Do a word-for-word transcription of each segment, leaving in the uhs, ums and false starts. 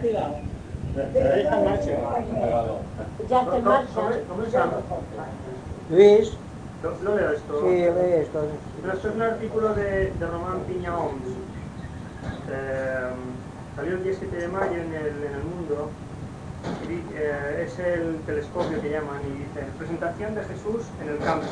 Está en marcha. Ya está en marcha. ¿Cómo se llama? Luis. Lo leo esto. Sí, lee esto. No, esto es un artículo de, de Román Piña Oms. Eh, salió el diecisiete de mayo en el, en el Mundo. Y, eh, es el telescopio que llaman y dice: presentación de Jesús en el campus.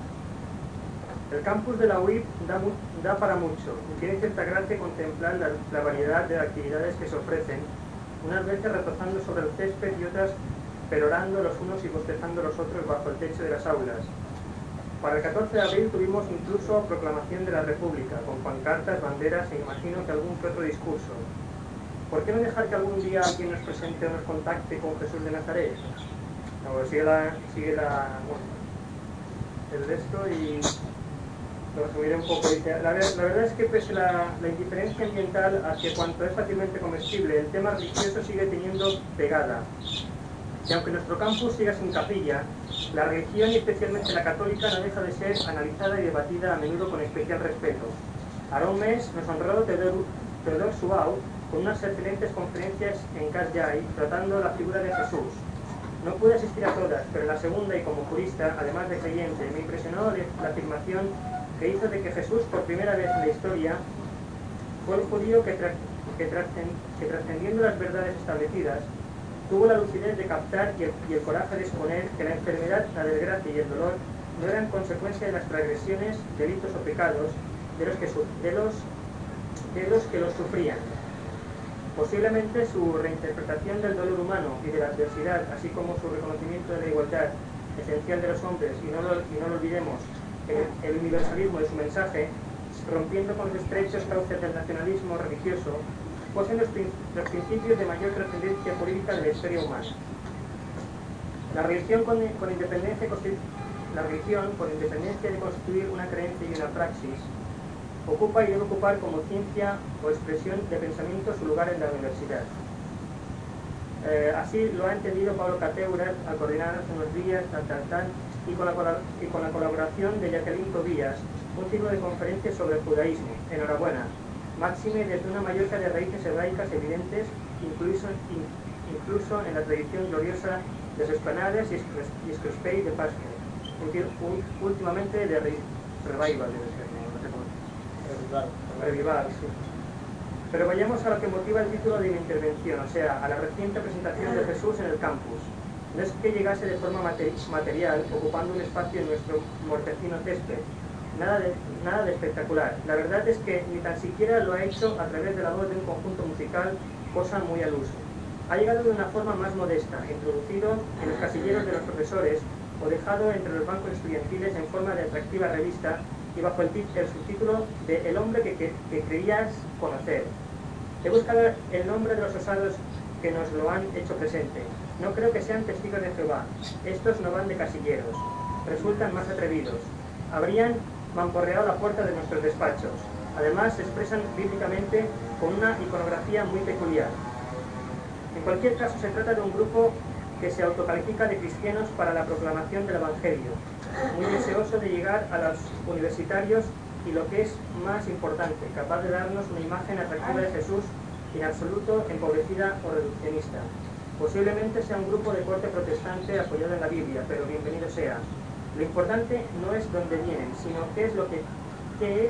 El campus de la U I P da, da para mucho y tiene cierta gracia contemplar la, la variedad de actividades que se ofrecen, unas veces reposando sobre el césped y otras perorando los unos y bostezando los otros bajo el techo de las aulas. Para el catorce de abril tuvimos incluso proclamación de la República, con pancartas, banderas e imagino que algún que otro discurso. ¿Por qué no dejar que algún día alguien nos presente o nos contacte con Jesús de Nazaret? No, sigue la, sigue la, bueno, el de esto y lo resumiré un poco. Dice, la, la verdad es que pese a la, la indiferencia ambiental hacia cuanto es fácilmente comestible, el tema religioso sigue teniendo pegada. Y aunque nuestro campus siga sin capilla, la religión, y especialmente la católica, no deja de ser analizada y debatida a menudo con especial respeto. Hará un mes nos honró Teodor, Teodor Subau con unas excelentes conferencias en Casjay tratando la figura de Jesús. No pude asistir a todas, pero en la segunda y como jurista, además de creyente, me impresionó la afirmación que hizo de que Jesús, por primera vez en la historia, fue un judío que, tra que, trascend que trascendiendo las verdades establecidas, tuvo la lucidez de captar y el, y el coraje de exponer que la enfermedad, la desgracia y el dolor no eran consecuencia de las transgresiones, delitos o pecados de los que, de los, de los, que los sufrían. Posiblemente su reinterpretación del dolor humano y de la adversidad, así como su reconocimiento de la igualdad esencial de los hombres, y no lo, y no lo olvidemos, el, el universalismo de su mensaje, rompiendo con los estrechos cauces del nacionalismo religioso, poseen los, los principios de mayor trascendencia política de la historia humana. La religión, con, con independencia, la religión, con independencia de constituir una creencia y una praxis, ocupa y debe ocupar como ciencia o expresión de pensamiento su lugar en la universidad. Eh, así lo ha entendido Pablo Cateuras al coordinar hace unos días, tal, tal, tal, y con, la, y con la colaboración de Jacqueline Tobías, un ciclo de conferencias sobre el judaísmo. Enhorabuena. Máxime desde una mallorca de raíces hebraicas evidentes, incluso, in, incluso en la tradición gloriosa de sus Esplanades y Escrospey de Pascua, últimamente de Revival, debe ser, no, no sé cómo. Revival. Revival, sí. Pero vayamos a lo que motiva el título de mi intervención, o sea, a la reciente presentación de Jesús en el campus. No es que llegase de forma material, ocupando un espacio en nuestro mortecino césped. Nada de, nada de espectacular. La verdad es que ni tan siquiera lo ha hecho a través de la voz de un conjunto musical, cosa muy al uso. Ha llegado de una forma más modesta, introducido en los casilleros de los profesores o dejado entre los bancos estudiantiles en forma de atractiva revista y bajo el, el subtítulo de El hombre que, que, que creías conocer. He buscado el nombre de los osados que nos lo han hecho presente. No creo que sean testigos de Jehová. Estos no van de casilleros. Resultan más atrevidos. Habrían mamporreado la puerta de nuestros despachos. Además, se expresan bíblicamente con una iconografía muy peculiar. En cualquier caso, se trata de un grupo que se autocalifica de cristianos para la proclamación del Evangelio, muy deseoso de llegar a los universitarios y, lo que es más importante, capaz de darnos una imagen atractiva de Jesús, en absoluto empobrecida o reduccionista. Posiblemente sea un grupo de corte protestante apoyado en la Biblia, pero bienvenido sea. Lo importante no es dónde vienen, sino qué es lo que qué es,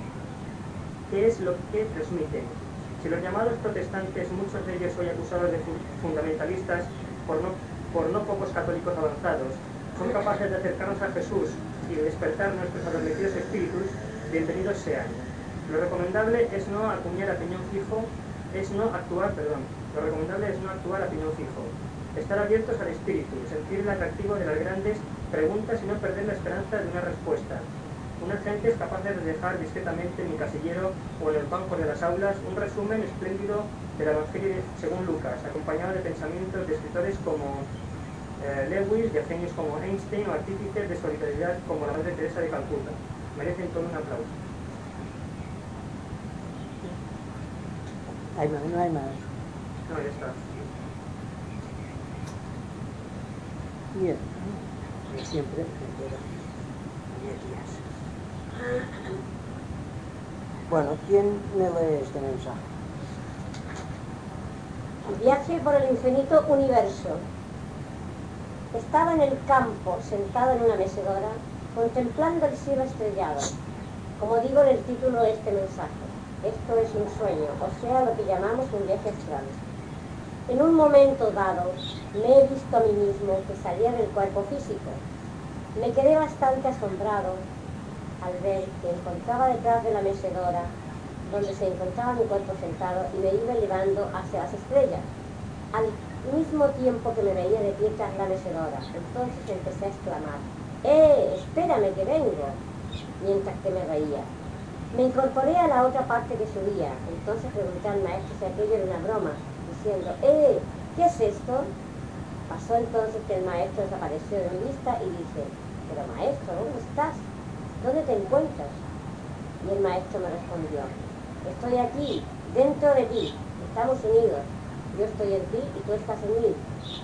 qué es lo que transmiten. Si los llamados protestantes, muchos de ellos hoy acusados de fundamentalistas por no, por no pocos católicos avanzados, son capaces de acercarnos a Jesús y de despertar nuestros adormecidos espíritus, bienvenidos sean. Lo recomendable es no acuñar a piñón fijo, es no actuar, perdón, lo recomendable es no actuar a piñón fijo. Estar abiertos al espíritu, sentir el atractivo de las grandes preguntas y no perder la esperanza de una respuesta. Unas gentes capaces de dejar discretamente en mi casillero o en el banco de las aulas un resumen espléndido del Evangelio según Lucas, acompañado de pensamientos de escritores como eh, Lewis, de genios como Einstein o artífices de solidaridad como la Madre Teresa de Calcuta. Merecen todo un aplauso. ¿Hay más? No hay más. No, ya está. Bien. Siempre me quedan diez días. Bueno, ¿quién me lee este mensaje? Viaje por el infinito universo. Estaba en el campo, sentado en una mecedora, contemplando el cielo estrellado. Como digo en el título de este mensaje, esto es un sueño, o sea, lo que llamamos un viaje astral. En un momento dado, me he visto a mí mismo que salía del cuerpo físico. Me quedé bastante asombrado al ver que encontraba detrás de la mecedora, donde se encontraba mi cuerpo sentado, y me iba elevando hacia las estrellas, al mismo tiempo que me veía de pie tras la mecedora. Entonces empecé a exclamar: ¡Eh, espérame que vengo!, mientras que me reía. Me incorporé a la otra parte que subía. Entonces pregunté al maestro si aquello era una broma, diciendo: ¡Eh, qué es esto! Pasó entonces que el maestro desapareció de mi vista y dije: pero maestro, ¿dónde estás? ¿Dónde te encuentras? Y el maestro me respondió: estoy aquí, dentro de ti, estamos unidos. Yo estoy en ti y tú estás en mí.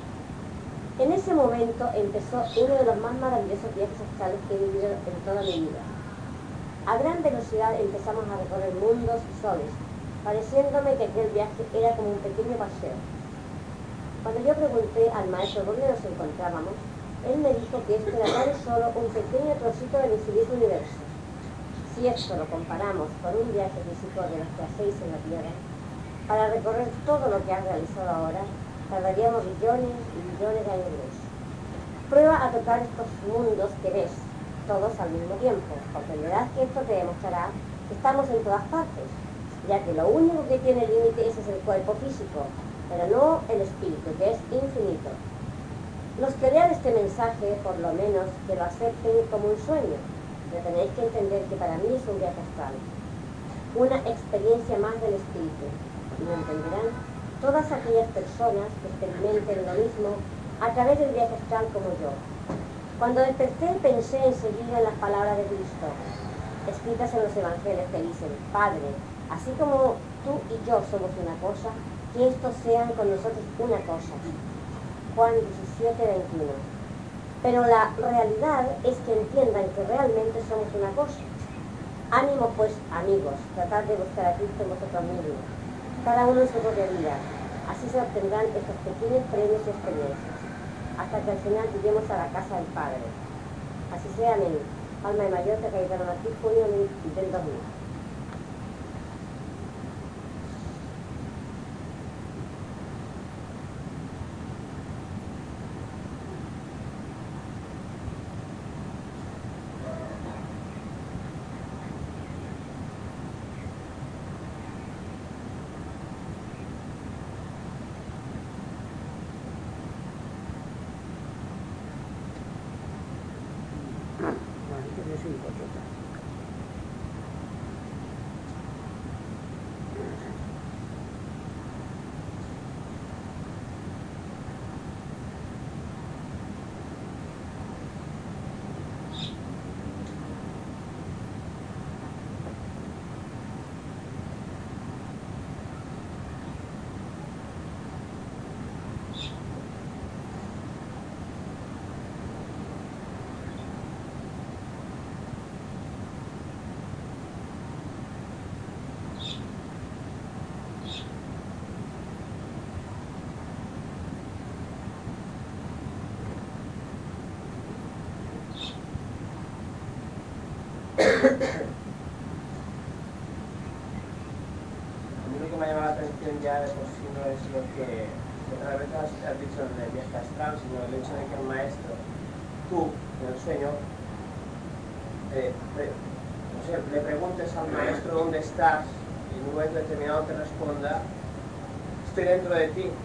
En ese momento empezó uno de los más maravillosos viajes astrales que he vivido en toda mi vida. A gran velocidad empezamos a recorrer mundos y soles, pareciéndome que aquel viaje era como un pequeño paseo. Cuando yo pregunté al maestro dónde nos encontrábamos, él me dijo que esto era tan solo un pequeño trocito del infinito universo. Si esto lo comparamos con un viaje físico de los que hacéis en la Tierra, para recorrer todo lo que has realizado ahora, tardaríamos billones y billones de años luz. Prueba a tocar estos mundos que ves, todos al mismo tiempo. Comprenderás que esto te demostrará que estamos en todas partes, ya que lo único que tiene límites es el cuerpo físico, pero no el espíritu, que es infinito. Los que lean este mensaje, por lo menos, que lo acepten como un sueño, pero tenéis que entender que para mí es un viaje astral, una experiencia más del espíritu, y lo entenderán todas aquellas personas que experimenten lo mismo a través del viaje astral como yo. Cuando desperté pensé enseguida en las palabras de Cristo, escritas en los evangelios, que dicen: Padre, así como tú y yo somos una cosa, que estos sean con nosotros una cosa. Juan diecisiete, veintiuno. Pero la realidad es que entiendan que realmente somos una cosa. Ánimo pues, amigos, tratad de buscar a Cristo en vosotros mismos, cada uno en su propia vida. Así se obtendrán estos pequeños premios y experiencias, hasta que al final lleguemos a la casa del Padre. Así sea, amén. Palma de Mallorca, Cayetano Martí, junio del dos mil. A mí lo que me ha llamado la atención ya de por sí no es lo que otra vez has, has dicho en el viaje astral, sino el hecho de que el maestro, tú, en el sueño, eh, pre, no sé, le preguntes al maestro dónde estás y en un momento determinado te responda: estoy dentro de ti.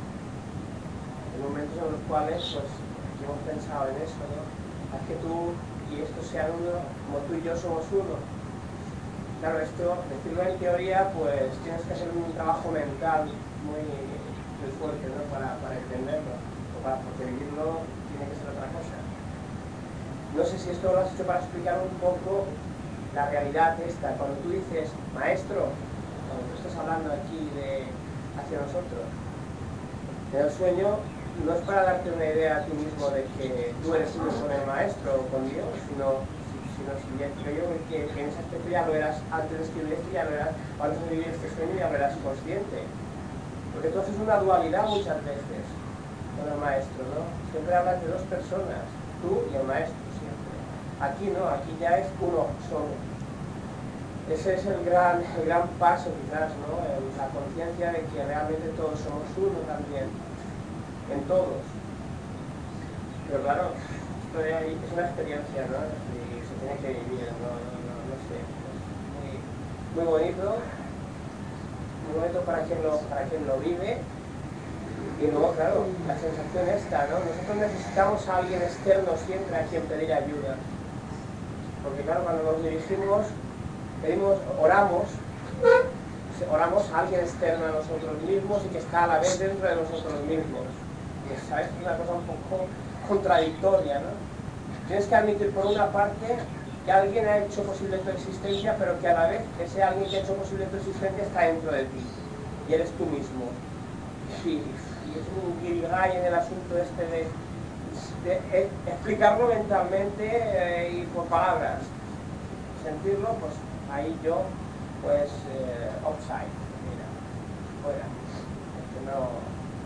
En momentos en los cuales pues hemos pensado en eso, ¿no? Haz que tú y esto sean uno, como tú y yo somos uno. Claro, esto, decirlo en teoría, pues tienes que hacer un trabajo mental muy, muy fuerte, ¿no? Para, para entenderlo, o para, porque vivirlo tiene que ser otra cosa. No sé si esto lo has hecho para explicar un poco la realidad esta. Cuando tú dices, maestro, cuando tú estás hablando aquí de hacia nosotros, en el sueño, no es para darte una idea a ti mismo de que tú eres uno con el maestro o con Dios, sino, sino si ya creo yo que, que en ese aspecto ya lo eras antes de escribir esto, ya lo eras, ahora de vivir este sueño ya lo eras consciente. Pues porque tú haces una dualidad muchas veces con el maestro, ¿no? Siempre hablas de dos personas, tú y el maestro, siempre. Aquí no, aquí ya es uno solo. Ese es el gran, el gran paso quizás, ¿no? El, la conciencia de que realmente todos somos uno también, en todos. Pero claro, esto es una experiencia, ¿no? Y se tiene que vivir, no, no, no, no sé. Muy, muy bonito, muy bonito para quien lo, para quien lo vive. Y luego, claro, la sensación esta, ¿no? Nosotros necesitamos a alguien externo siempre a quien pedir ayuda. Porque claro, cuando nos dirigimos, pedimos, oramos, oramos a alguien externo a nosotros mismos y que está a la vez dentro de nosotros mismos. Y sabes que es una cosa un poco contradictoria, ¿no? Tienes que admitir por una parte que alguien ha hecho posible tu existencia, pero que a la vez ese alguien que ha hecho posible tu existencia está dentro de ti. Y eres tú mismo. Sí, y es un guirigay en el asunto este de, de, de explicarlo mentalmente eh, y por palabras. Sentirlo, pues ahí yo, pues, eh, outside, mira, fuera. Es que no...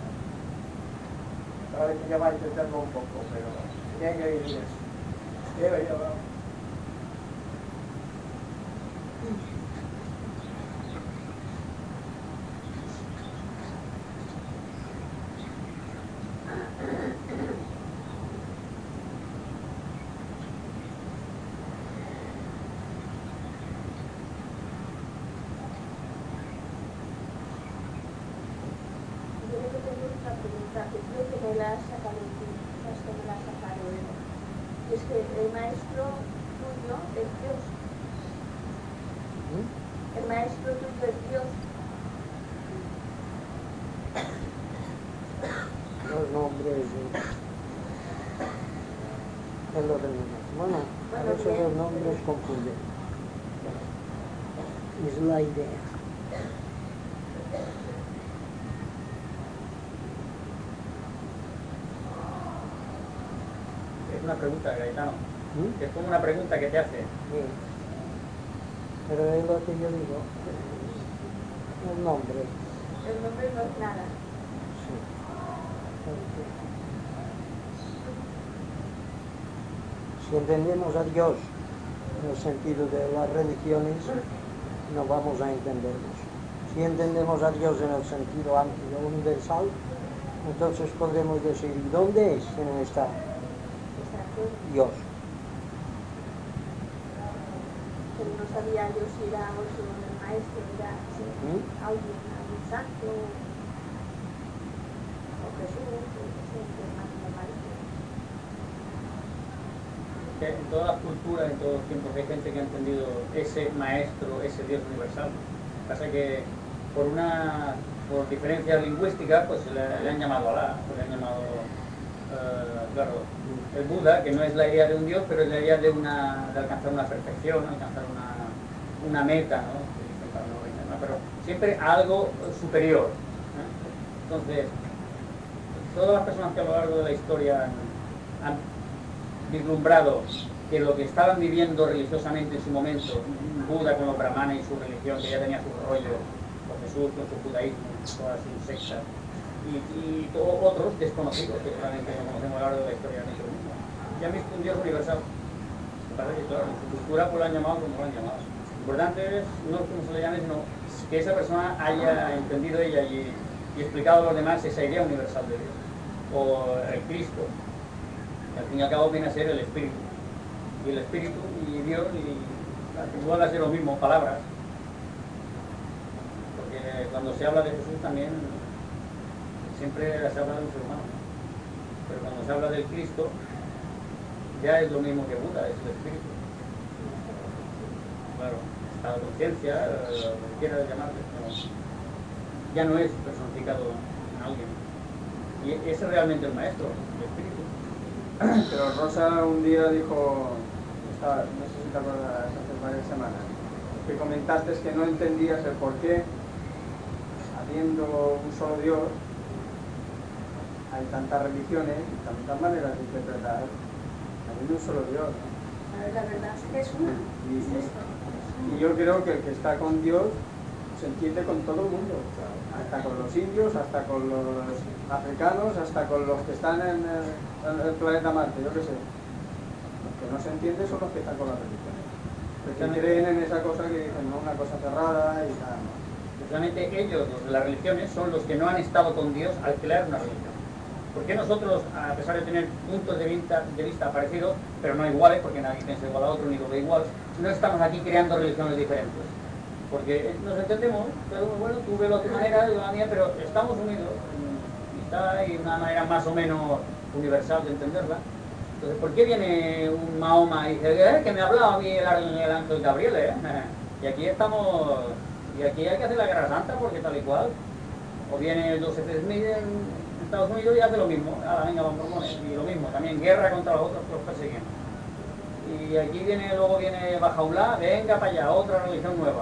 Solamente yo voy a intentarlo un poco, pero tenía que vivir eso. Creo yo, ¿no? Es que el maestro tuyo es Dios. ¿Mm? El maestro tuyo es Dios. Los nombres es lo de menos. Bueno, a Bueno, veces bien. los nombres confunden. Es la idea. Es una pregunta, Gaetano. ¿Mm? Es como una pregunta que te hace. Sí. Pero es lo que yo digo. El nombre. El nombre no es nada. Sí. Porque si entendemos a Dios en el sentido de las religiones, no vamos a entendernos. Si entendemos a Dios en el sentido amplio, universal, entonces podremos decir, ¿y dónde es que no está Dios? Pero no sabía yo si era otro el maestro, era si ¿Mm? alguien, algún santo, o Jesús, o que sé, que es más el maestro. Que en todas las culturas, en todos los tiempos, hay gente que ha entendido ese maestro, ese Dios universal. Pasa que por una por diferencias lingüísticas, pues le, le han llamado Alá, pues le han llamado, uh, claro, el Buda, que no es la idea de un Dios, pero es la idea de, una, de alcanzar una perfección, alcanzar una, una meta, ¿no? Pero siempre algo superior, ¿eh? Entonces, todas las personas que a lo largo de la historia han, han vislumbrado que lo que estaban viviendo religiosamente en su momento, Buda con los brahmanes y su religión, que ya tenía su rollo, o Jesús con su judaísmo, toda su secta, y, y todos otros desconocidos que solamente no conocemos a lo largo de la historia han hecho lo mismo. Y han visto un Dios universal. Parece que, claro, en su cultura pues lo han llamado como lo han llamado. Lo importante es no como se le llame, sino que esa persona haya entendido ella y, y explicado a los demás esa idea universal de Dios, o el Cristo, que al fin y al cabo viene a ser el Espíritu. Y el Espíritu y Dios y igual a ser lo mismo, palabras. Porque cuando se habla de Jesús también siempre se habla de un ser humano, ¿no? Pero cuando se habla del Cristo ya es lo mismo que Buda, es el Espíritu. Claro, a la conciencia, lo que quieras llamarle, pero ya no es personificado en alguien. Y ese es realmente el maestro, el Espíritu. Pero Rosa un día dijo, estaba, no sé si te acuerdas, hace varias semanas, que comentaste que no entendías el por qué, habiendo un solo Dios, hay tantas religiones y tantas maneras de interpretar, habiendo un solo Dios, ¿no? La verdad es que es una. Y, Es y, esto. y yo creo que el que está con Dios se entiende con todo el mundo. hasta con los indios, hasta con los africanos, hasta con los que están en el, en el planeta Marte, yo qué sé. Los que no se entiende son los que están con la religión. Los que creen en esa cosa que dicen, no, una cosa cerrada y nada más. Precisamente ellos, los de las religiones, son los que no han estado con Dios al crear una religión. ¿Por qué nosotros, a pesar de tener puntos de vista, de vista parecidos, pero no iguales, porque nadie piensa igual a otro ni lo ve igual, no estamos aquí creando religiones diferentes? Porque nos entendemos, pero bueno, tú ves a tu manera, yo la mía, pero estamos unidos. Y está hay una manera más o menos universal de entenderla. Entonces, ¿por qué viene un Mahoma y dice, eh, que me ha hablado a mí el, el ángel Gabriel, eh? Y aquí estamos, y aquí hay que hacer la guerra santa, porque tal y cual. O viene Joseph Smith en Estados Unidos y hace lo mismo, ahora venga los mormones, y lo mismo, también guerra contra los otros que los persiguen. Y aquí viene, luego viene Bajaulá, venga para allá, otra religión nueva.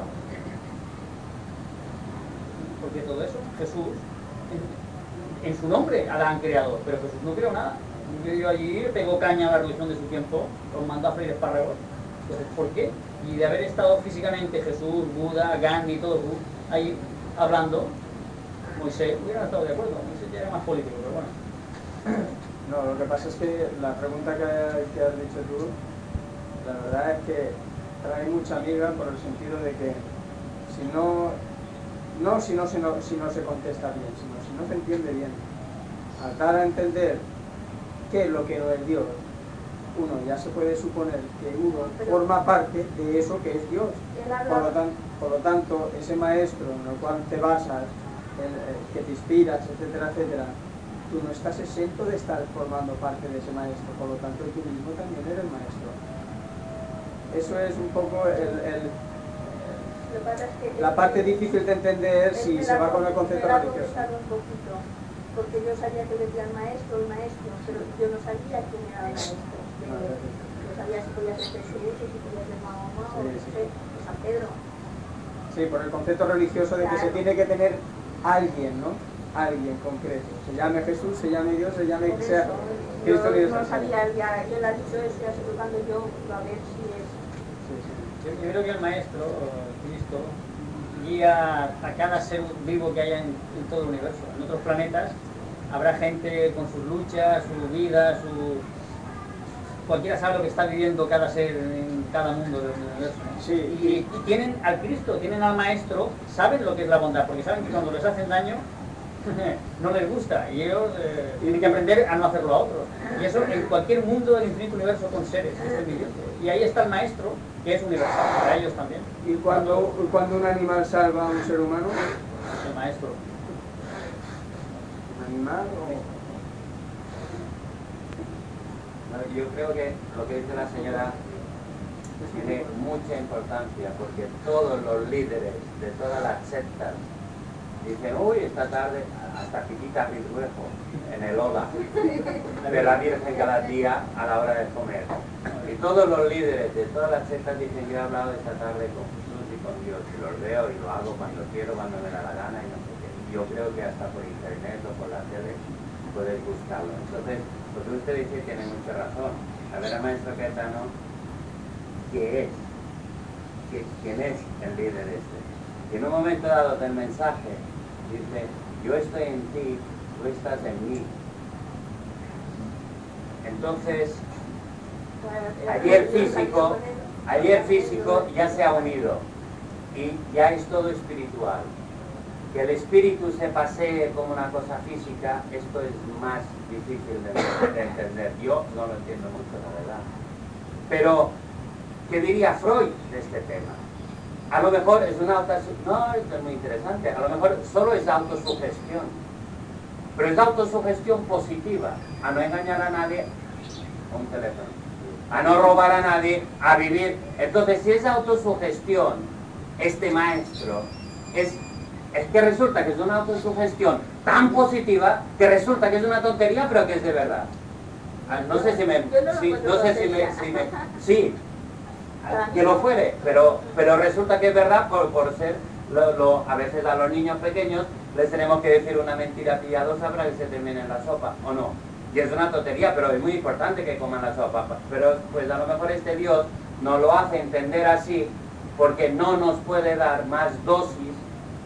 Porque todo eso, Jesús, en, en su nombre la han creado, pero Jesús no creó nada. Vivió allí, pegó caña a la religión de su tiempo, los mandó a freír espárragos. Entonces, ¿por qué? Y de haber estado físicamente Jesús, Buda, Gandhi, todo ahí hablando, Moisés hubieran estado de acuerdo. Moisés ya era más político, pero bueno. No, lo que pasa es que la pregunta que, que has dicho tú, la verdad es que trae mucha amiga por el sentido de que si no, no si no, si no, si no se contesta bien, sino si no se entiende bien, al dar a entender qué es lo que no es Dios, uno ya se puede suponer que uno forma parte de eso que es Dios. Por lo, tan, por lo tanto, ese maestro en el cual te basas, el, el que te inspiras, etcétera, etcétera, tú no estás exento de estar formando parte de ese maestro, por lo tanto tú mismo también eres maestro. Eso es un poco el, el, el, la parte difícil de entender si se va con el concepto religioso. Porque yo sabía que decían maestro y maestro, pero yo no sabía quién era el maestro. Yo sabía si podía ser Jesús, o si podía ser Mahoma, o sí, no sí. sé, o San Pedro. Sí, por el concepto religioso de que se tiene que tener alguien, ¿no? Alguien concreto. Se llame Jesús, se llame Dios, se llame sea Cristo ni Dios. Yo no sabía, ya, él ha dicho eso, ya estoy tocando yo, a ver si es... Sí, sí. Yo, yo creo que el Maestro, Cristo, guía a cada ser vivo que haya en, en todo el universo. En otros planetas habrá gente con sus luchas, su vida, su... Cualquiera sabe lo que está viviendo cada ser en cada mundo del universo, ¿no? Sí. Y, y tienen al Cristo, tienen al Maestro, saben lo que es la bondad, porque saben que cuando les hacen daño no les gusta, y ellos eh, tienen que aprender a no hacerlo a otros. Y eso en cualquier mundo del infinito universo con seres, es viviente. Y ahí está el Maestro, que es universal, para ellos también. ¿Y cuando, cuando un animal salva a un ser humano? El Maestro. ¿Un animal o...? Yo creo que lo que dice la señora tiene mucha importancia, porque todos los líderes de todas las sectas dicen, uy, esta tarde, hasta Piquita Ridruejo, en el Ola, de la Virgen cada día a la hora de comer. Y todos los líderes de todas las sectas dicen, yo he hablado esta tarde con Jesús y con Dios, y los veo y lo hago cuando quiero, cuando me da la gana, y no sé qué. Yo creo que hasta por internet o por la tele puedes buscarlo. Entonces, lo que usted dice tiene mucha razón. A ver, al maestro Caetano, ¿qué es? ¿Qué, ¿Quién es el líder este? Y en un momento dado del mensaje, dice, yo estoy en ti, tú estás en mí. Entonces, ayer físico, ayer físico ya se ha unido y ya es todo espiritual. Que el espíritu se pasee como una cosa física, esto es más difícil de, de entender. Yo no lo entiendo mucho, la verdad. Pero, ¿qué diría Freud de este tema? A lo mejor es una autosugestión, no, esto es muy interesante, a lo mejor solo es autosugestión, pero es autosugestión positiva, a no engañar a nadie, a un teléfono, a no robar a nadie, a vivir. Entonces, si es autosugestión, este maestro, es, es que resulta que es una autosugestión tan positiva, que resulta que es una tontería, pero que es de verdad. No sé si me... Sí, no sé si me... Si me sí. Que lo fuere, pero, pero resulta que es verdad por, por ser, lo, lo, a veces a los niños pequeños les tenemos que decir una mentira piadosa para que se termine en la sopa, ¿o no? Y es una tontería, pero es muy importante que coman la sopa, pero pues a lo mejor este Dios nos lo hace entender así, porque no nos puede dar más dosis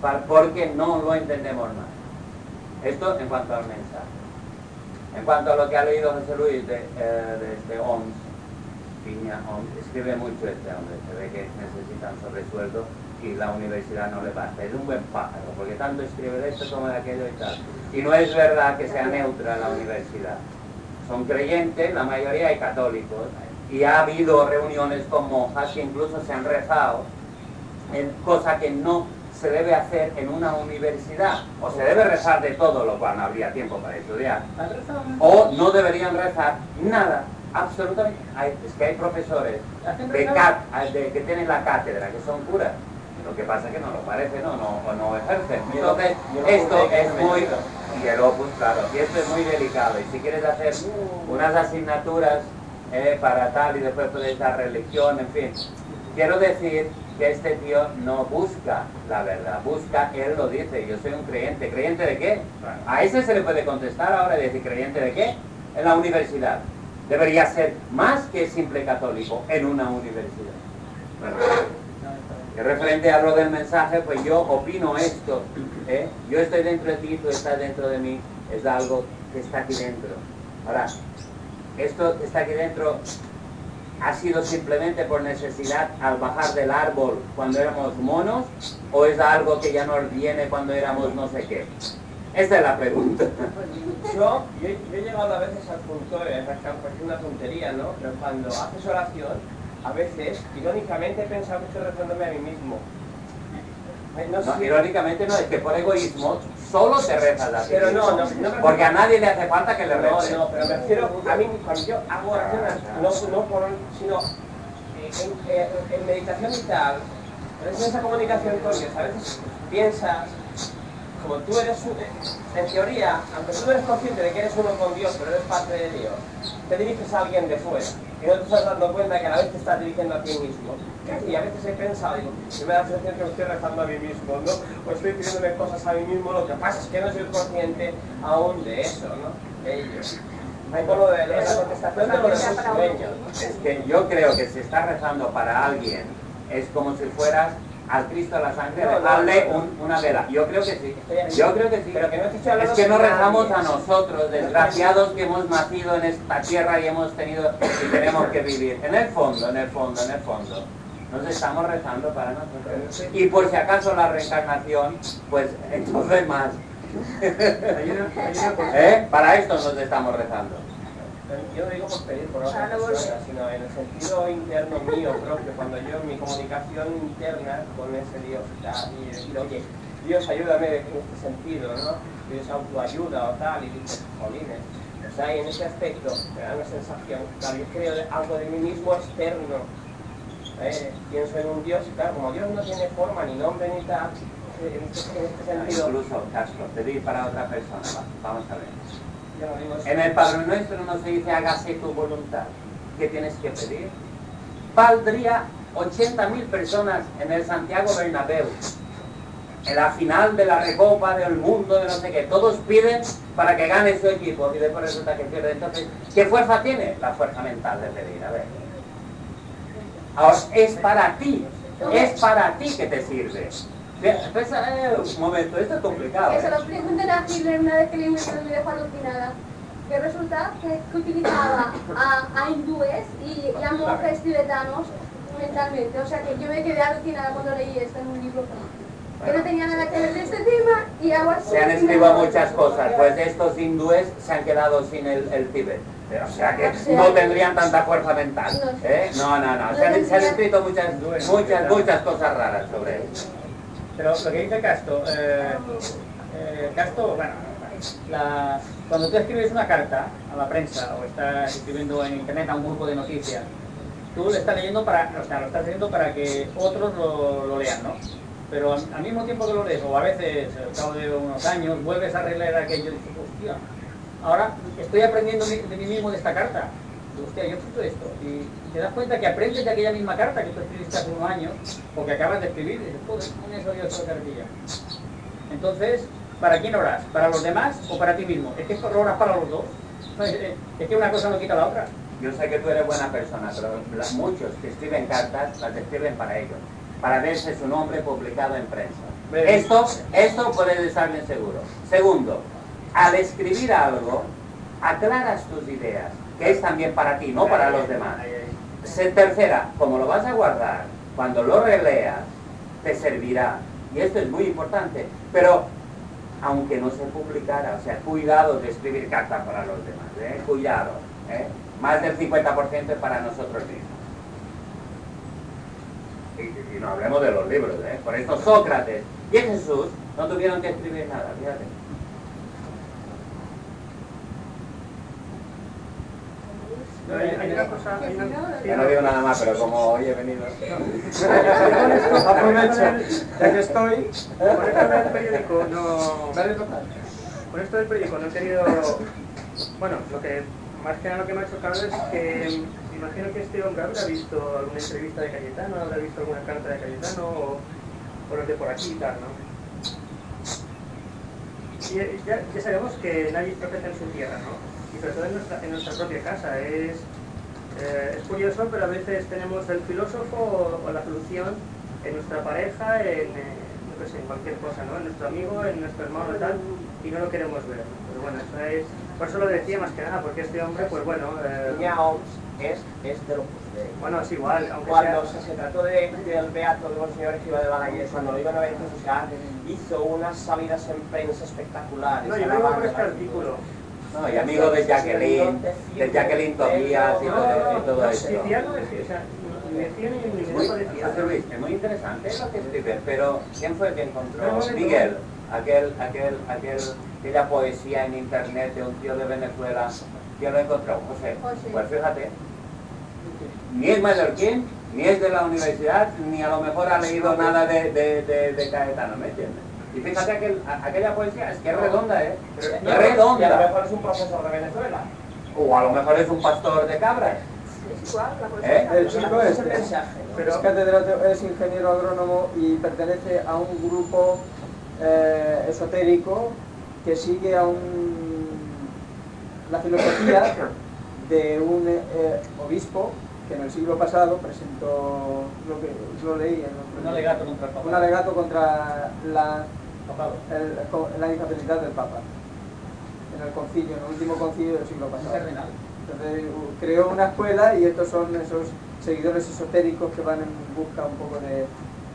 porque no lo entendemos más. Esto en cuanto al mensaje. En cuanto a lo que ha leído José Luis de, eh, de este O M S, Piña O M S, escribe mucho este hombre, se ve que necesita un sobresueldo y la universidad no le basta. Es un buen pájaro, porque tanto escribe de esto como de aquello y tal. Y no es verdad que sea neutra la universidad. Son creyentes, la mayoría hay católicos, y ha habido reuniones con monjas que incluso se han rezado, en cosa que no se debe hacer en una universidad, o se debe rezar de todo, lo cual no habría tiempo para estudiar, o no deberían rezar nada, absolutamente. Hay, es que hay profesores de cat, de, que tienen la cátedra, que son curas, lo que pasa es que no lo parece, no, no, o no ejercen. Entonces, esto es muy, y el opus, claro, y esto es muy delicado, y si quieres hacer unas asignaturas eh, para tal, y después puedes dar religión, en fin, quiero decir que este tío no busca la verdad, busca, él lo dice, yo soy un creyente. ¿Creyente de qué? A ese se le puede contestar ahora y decir, ¿creyente de qué? En la universidad. Debería ser más que simple católico en una universidad. Bueno, y referente a lo del mensaje, pues yo opino esto, ¿eh? Yo estoy dentro de ti, tú estás dentro de mí, es algo que está aquí dentro. Ahora, esto está aquí dentro ha sido simplemente por necesidad al bajar del árbol cuando éramos monos, o es algo que ya nos viene cuando éramos no sé qué. Esta es la pregunta. Yo, yo, yo he llegado a veces al punto, es una tontería, ¿no? Pero cuando haces oración, a veces, irónicamente, he pensado que estoy rezándome a mí mismo. No, no, irónicamente no, es que por egoísmo solo te rezas a ti pero mismo, no, no, no, no, porque a nadie le hace falta que le reces. No, no, pero me refiero a mí, cuando yo hago oración, no, no por, sino en, en, en meditación y tal, en esa comunicación con Dios, a veces piensas, como tú eres, en teoría, aunque tú eres consciente de que eres uno con Dios, pero eres parte de Dios, te diriges a alguien de fuera, y no te estás dando cuenta que a la vez te estás dirigiendo a ti mismo. Y a veces he pensado, digo, yo me da la sensación que me estoy rezando a mí mismo, ¿no? O estoy pidiéndome cosas a mí mismo, lo que pasa es que no soy consciente aún de eso, ¿no? De ello. Hay por lo de la contestación de lo de los sueños. Es que yo creo que si estás rezando para alguien, es como si fueras al Cristo de la sangre, no, dejarle no, no. Un, una vela. Yo creo que sí. Yo creo que sí. Pero que no te estoy es hablando que no de rezamos nadie. a nosotros, desgraciados que hemos nacido en esta tierra y hemos tenido y tenemos que vivir. En el fondo, en el fondo, en el fondo, nos estamos rezando para nosotros. Y por si acaso la reencarnación, pues entonces más. ¿Eh? Para esto nos estamos rezando. Yo no digo por pedir por otra persona, sino en el sentido interno mío propio, cuando yo en mi comunicación interna con ese Dios y decir, oye, Dios ayúdame en este sentido, ¿no? Dios autoayuda o tal, y dices, jolines. O sea, y en ese aspecto me da una sensación, claro, yo creo algo de mí mismo externo. ¿eh? Pienso en un Dios, y claro, como Dios no tiene forma, ni nombre, ni tal, en este, en este sentido... Incluso, Castro, pedir para otra persona, va, vamos a ver. Yo no digo eso. En el Padre Nuestro no se dice hágase tu voluntad. ¿Qué tienes que pedir? Valdría ochenta mil personas en el Santiago Bernabéu, en la final de la Recopa del Mundo, de no sé qué. Todos piden para que gane su equipo y después resulta que pierde. Entonces, ¿qué fuerza tiene? La fuerza mental de pedir. A ver. Ahora, es para ti. Es para ti que te sirve. Pues, eh, un momento, esto es complicado. Que se ¿eh? lo pregunten a Hitler una vez que le me dejó alucinada. Que resulta que, que utilizaba a, a hindúes y, y a monjes tibetanos mentalmente. O sea que yo me quedé alucinada cuando leí esto en un libro. Que no tenía nada que ver de este tema y ahora se han escrito muchas cosas, pues estos hindúes se han quedado sin el, el Tíbet. O sea que no tendrían tanta fuerza mental. ¿eh? No, no, no. Se han, se han escrito muchas, muchas, muchas cosas raras sobre eso. Pero lo que dice Casto, eh, eh, Casto, bueno, la, cuando tú escribes una carta a la prensa o estás escribiendo en internet a un grupo de noticias, tú le estás leyendo para, o sea, lo estás leyendo para que otros lo, lo lean, ¿no? Pero al, al mismo tiempo que lo lees, o a veces al cabo de unos años, vuelves a releer aquello y dices, hostia, ahora estoy aprendiendo de, de mí mismo de esta carta. Hostia, yo he escrito esto. Y te das cuenta que aprendes de aquella misma carta que tú escribiste hace unos años, porque acabas de escribir, y dices, joder, con eso dio esta cartilla. Entonces, ¿para quién oras? ¿Para los demás o para ti mismo? Es que oras para los dos. Es que una cosa no quita la otra. Yo sé que tú eres buena persona, pero la, muchos que escriben cartas las escriben para ellos, para verse su nombre publicado en prensa. Esto, esto puedes estar bien seguro. Segundo, al escribir algo, aclaras tus ideas, que es también para ti, no para los demás. Se- Tercera, como lo vas a guardar, cuando lo releas, te servirá. Y esto es muy importante. Pero, aunque no se publicara, o sea, cuidado de escribir cartas para los demás, ¿eh? Cuidado, ¿eh? Más del cincuenta por ciento es para nosotros mismos. Y, y no hablemos de los libros, ¿eh? Por eso Sócrates y Jesús no tuvieron que escribir nada, fíjate. No, hay, hay una cosa... Hay una, Ya no digo nada más, pero como hoy he venido... Aprovecho, ya que estoy. Con esto del periódico no... Con esto del periódico no he querido... Bueno, lo que más que nada lo que me ha chocado es que me imagino que este hombre habrá visto alguna entrevista de Cayetano, habrá visto alguna carta de Cayetano o, o los de por aquí y tal, ¿no? Y ya, ya sabemos que nadie es profeta en su tierra, ¿no? Y sobre todo en nuestra, en nuestra propia casa. Es, eh, es curioso, pero a veces tenemos el filósofo o, o la solución en nuestra pareja, en, eh, no sé, en cualquier cosa, ¿no? En nuestro amigo, en nuestro hermano y tal, y no lo queremos ver. Pero bueno, eso es... Por eso lo decía más que nada, porque este hombre, pues bueno... Eh, Niña Oms es, es de los de... bueno, es igual, aunque Cuando sea... se, se trató de, del beato de los señores que iba de Balaguer, cuando lo iban a beatificar, hizo unas salidas en prensa espectaculares. No, yo lo digo por este artículo. No, y amigo de Jacqueline, de Jacqueline Tobías y todo, y todo eso. Decía, no decía, o sea, ni decía ni ni Muy, me decía. José Luis, es muy interesante lo que escribe, pero ¿quién fue el que encontró? No, no, no. Miguel, aquel, aquel, aquel, aquella poesía en internet de un tío de Venezuela, ¿quién lo encontró? José. José. Pues fíjate, ni es mallorquín, ni es de la universidad, ni a lo mejor ha leído nada de, de, de, de Cayetano, ¿me entiendes? Y fíjate aquel, a- aquella poesía, es que es redonda, ¿eh? Es Y a lo redonda. mejor es un profesor de Venezuela. O a lo mejor es un pastor de cabras. Es igual, la cosa ¿Eh? El chico Es el este mensaje. Pero- es catedrático, es ingeniero agrónomo y pertenece a un grupo eh, esotérico que sigue a un, la filosofía de un eh, obispo que en el siglo pasado presentó, lo que lo leí en los- Un alegato contra el Papa. un alegato contra la, Papado. el- co- la inhabilidad del Papa en el concilio, en el último concilio del siglo Un pasado. cardenal. Entonces uh, creó una escuela y estos son esos seguidores esotéricos que van en busca un poco de,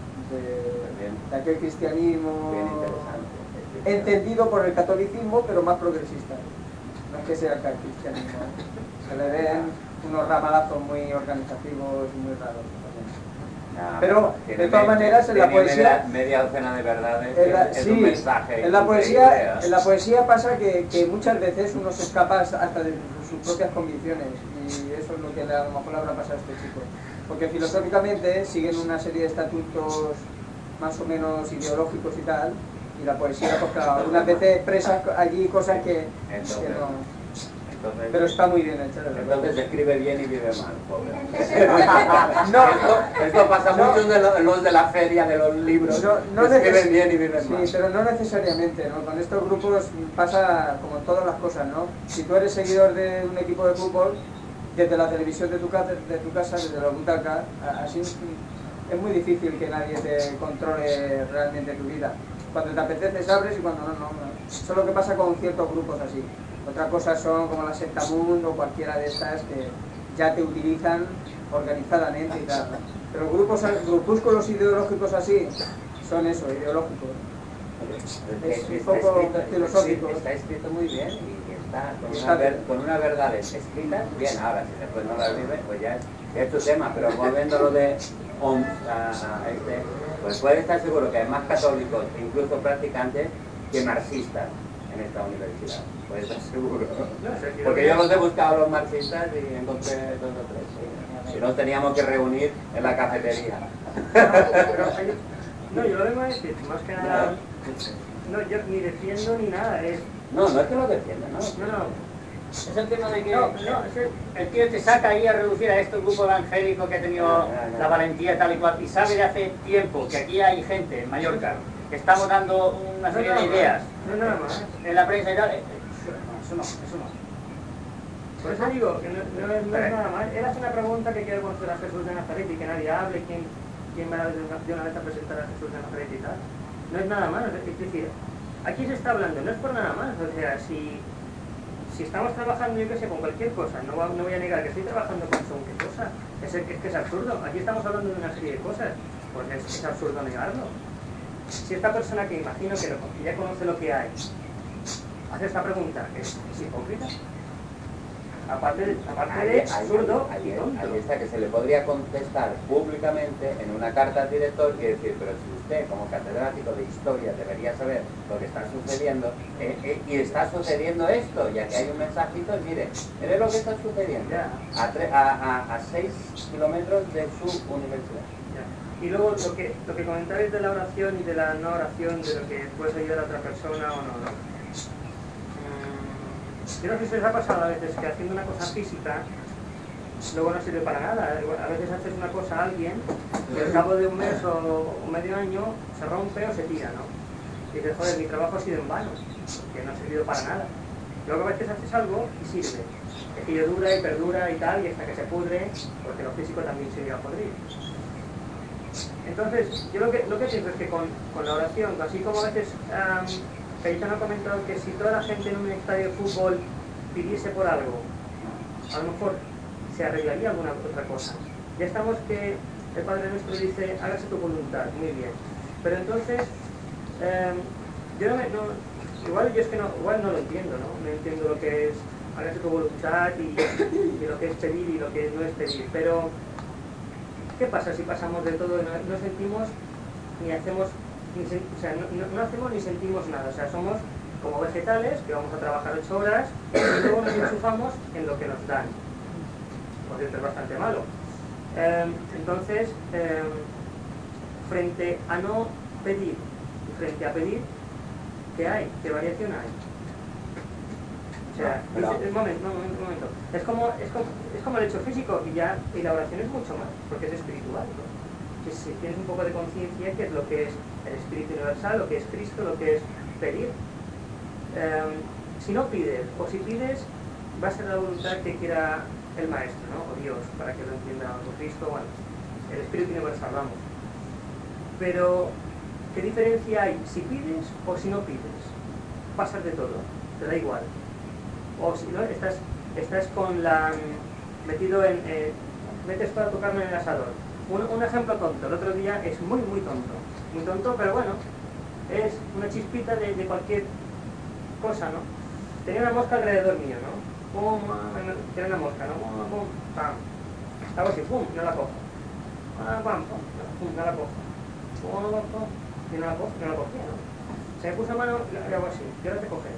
de, de aquel cristianismo Bien interesante. entendido por el catolicismo, pero más progresista. No es que sea el cristianismo, se le ven unos ramalazos muy organizativos y muy raros. Ah, Pero, tiene de todas me- maneras, en la tiene poesía- Media, media docena de verdades, En la, es, es sí, un mensaje. en la de poesía, ideas. en la poesía pasa que, que muchas veces uno se escapa hasta de sus propias convicciones y eso es lo que le- a lo mejor le habrá pasado a este chico. Porque filosóficamente siguen una serie de estatutos más o menos ideológicos y tal, y la poesía, pues claro, algunas veces expresa allí cosas que, que Entonces, no... entonces, Pero está muy bien hecha, de verdad. entonces escribe bien y vive mal, pobre. No. esto, esto pasa No. mucho de lo- los de la feria de los libros. No, no escriben neces- bien y viven sí, mal. pero no necesariamente, ¿no? Con estos grupos pasa como en todas las cosas, ¿no? Si tú eres seguidor de un equipo de fútbol, desde la televisión de tu, ca- de tu casa, desde la butaca, a- así es muy difícil que nadie te controle realmente tu vida. Cuando te apetece abres y cuando no, no, no. Eso es lo que pasa con ciertos grupos así. Otra cosa son como la secta Mundo o cualquiera de estas que ya te utilizan organizadamente y tal, ¿no? Pero grupos, grupúsculos ideológicos así son eso, ideológicos. Es un Está poco escrito- filosófico. Está escrito muy bien y está con, Está una ver- bien. con unas verdades escritas bien. Ahora, si después no las vive, pues ya es, es tu tema. Pero volviendo a lo de O M S, a, a este, pues puede estar seguro que hay más católicos, incluso practicantes, que marxistas en esta universidad. Puede estar seguro. Porque yo los he buscado a los marxistas y encontré dos o tres. Sí. Si no, teníamos que reunir en la cafetería. Pero hay- no, yo lo vengo a decir, más que nada, no, yo ni defiendo ni nada, es, No, no es que lo defiendan, ¿no? no, no, Es el tema de que no, no, es que- el tío te saca ahí a reducir a este grupo evangélico que ha tenido No, no, no. la valentía tal y cual, y sabe de hace tiempo que aquí hay gente en Mallorca que estamos dando una no serie nada de más, ideas no nada más. en la prensa y tal. eh, Eso no, eso no. Por eso digo que no, no es, no es nada más. Él hace una pregunta que quiere conocer a Jesús de Nazaret y que nadie hable, quién, quién va de una, de una vez a presentar a Jesús de Nazaret y tal. no es nada más. Es decir, aquí se está hablando, no es por nada más. O sea, si, si estamos trabajando, yo qué sé, con cualquier cosa, no, no voy a negar que estoy trabajando con según qué cosa, es, es que es absurdo. Aquí estamos hablando de una serie de cosas, pues es, es absurdo negarlo. Si esta persona que imagino que, lo, que ya conoce lo que hay, hace esta pregunta, ¿es, es hipócrita? Aparte de, aparte de absurdo y tonto. Ahí está, que se le podría contestar públicamente en una carta al director y decir, pero si usted como catedrático de historia debería saber lo que está sucediendo, eh, eh, y está sucediendo esto, ya que hay un mensajito, y mire, mire lo que está sucediendo, a, tre, a, a, a seis kilómetros de su universidad. Ya. Y luego lo que, lo que comentáis de la oración y de la no oración, de lo que puedes ayudar a otra persona o no, ¿no? Yo no sé si os ha pasado a veces que haciendo una cosa física luego no sirve para nada. A veces haces una cosa a alguien y al cabo de un mes o medio año se rompe o se tira, ¿no? Y dices, joder, mi trabajo ha sido en vano, que no ha servido para nada. Luego a veces haces algo y sirve. Aquello dura y perdura y tal, y hasta que se pudre, porque lo físico también se llega a podrir. Entonces, yo lo que, lo que pienso es que con, con la oración, así como a veces... Um, Cayetano ha comentado que si toda la gente en un estadio de fútbol pidiese por algo, a lo mejor se arreglaría alguna otra cosa. Ya estamos que el Padre Nuestro dice, hágase tu voluntad, muy bien. Pero entonces, eh, yo no, me, no igual yo es que no, igual no lo entiendo, ¿no? No entiendo lo que es hágase tu voluntad y, y lo que es pedir y lo que no es pedir. Pero, ¿qué pasa si pasamos de todo y no, no sentimos ni hacemos... Ni se, o sea, no, no, no hacemos ni sentimos nada, o sea, somos como vegetales que vamos a trabajar ocho horas y luego nos enchufamos en lo que nos dan. Por cierto, es bastante malo. Eh, entonces, eh, frente a no pedir y frente a pedir, ¿qué hay? ¿Qué variación hay? O sea, no, es, es, momento, no, un momento. Es como, es, como, es como el hecho físico y ya y la oración es mucho más, porque es espiritual, ¿no? Que si tienes un poco de conciencia, que es lo que es el espíritu universal, lo que es Cristo, lo que es pedir. Eh, si no pides, o si pides, va a ser la voluntad que quiera el Maestro, ¿no? O Dios, para que lo entienda, o Cristo, bueno, el espíritu universal, vamos. Pero, ¿qué diferencia hay si pides o si no pides? Pasas de todo, te da igual. O si no, estás, estás con la... metido en... Eh, metes para tocarme en el asador. Un, un ejemplo tonto, el otro día es muy muy tonto, muy tonto, pero bueno, es una chispita de, de cualquier cosa, ¿no? Tenía una mosca alrededor mío, ¿no? Pum, tiene una mosca, ¿no? Pum, pum, pam. Hago así, pum, no la cojo. Ah, pam, pum, pum, no la cojo. Pum, pum, pum, y no la cojo, no la cogía, ¿no? Se me puso a mano y hago así, y ahora te coge.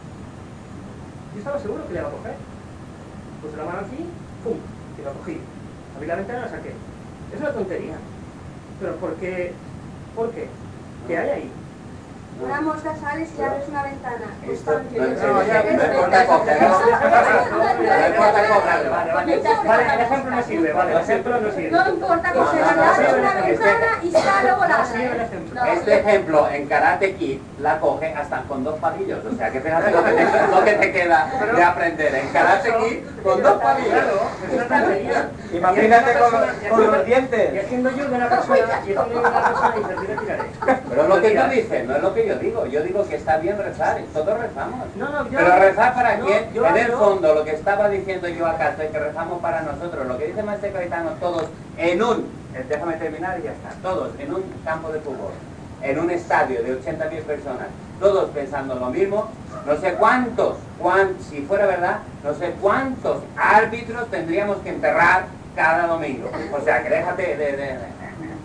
Yo estaba seguro que le iba a coger. Puse la mano aquí, pum, y la cogí. Abrí la ventana y la saqué. Es una tontería. ¿Pero por qué? ¿Por qué? ¿Qué hay ahí? Una mosca sales y abres una ventana. Esto no importa cogerlo. No importa cogerlo. Vale, vale. Vale, el ejemplo no sirve. Vale, el ejemplo no sirve. No importa cogerla, abres una ventana y sale volada. Este ejemplo en Karate Kid la coge hasta con dos palillos. O sea, que fíjate lo que te, lo que te queda de aprender. En Karate Kid con dos palillos. Es una tontería. Imagínate con, con los dientes. Y haciendo yo de una persona, y haciendo yo de una persona y dices, tira, tiraré. Pero es lo que tú dices, no es lo que yo digo. Yo digo que está bien rezar, y todos rezamos. No, no, yo, Pero rezar para no, quién, yo, en el yo, fondo, lo que estaba diciendo yo acá, es que rezamos para nosotros. Lo que dice Maestro Cayetano, todos en un, eh, déjame terminar y ya está, todos en un campo de fútbol, en un estadio de ochenta mil personas, todos pensando lo mismo, no sé cuántos, cuán, si fuera verdad, no sé cuántos árbitros tendríamos que enterrar cada domingo. O sea, que déjate de... de, de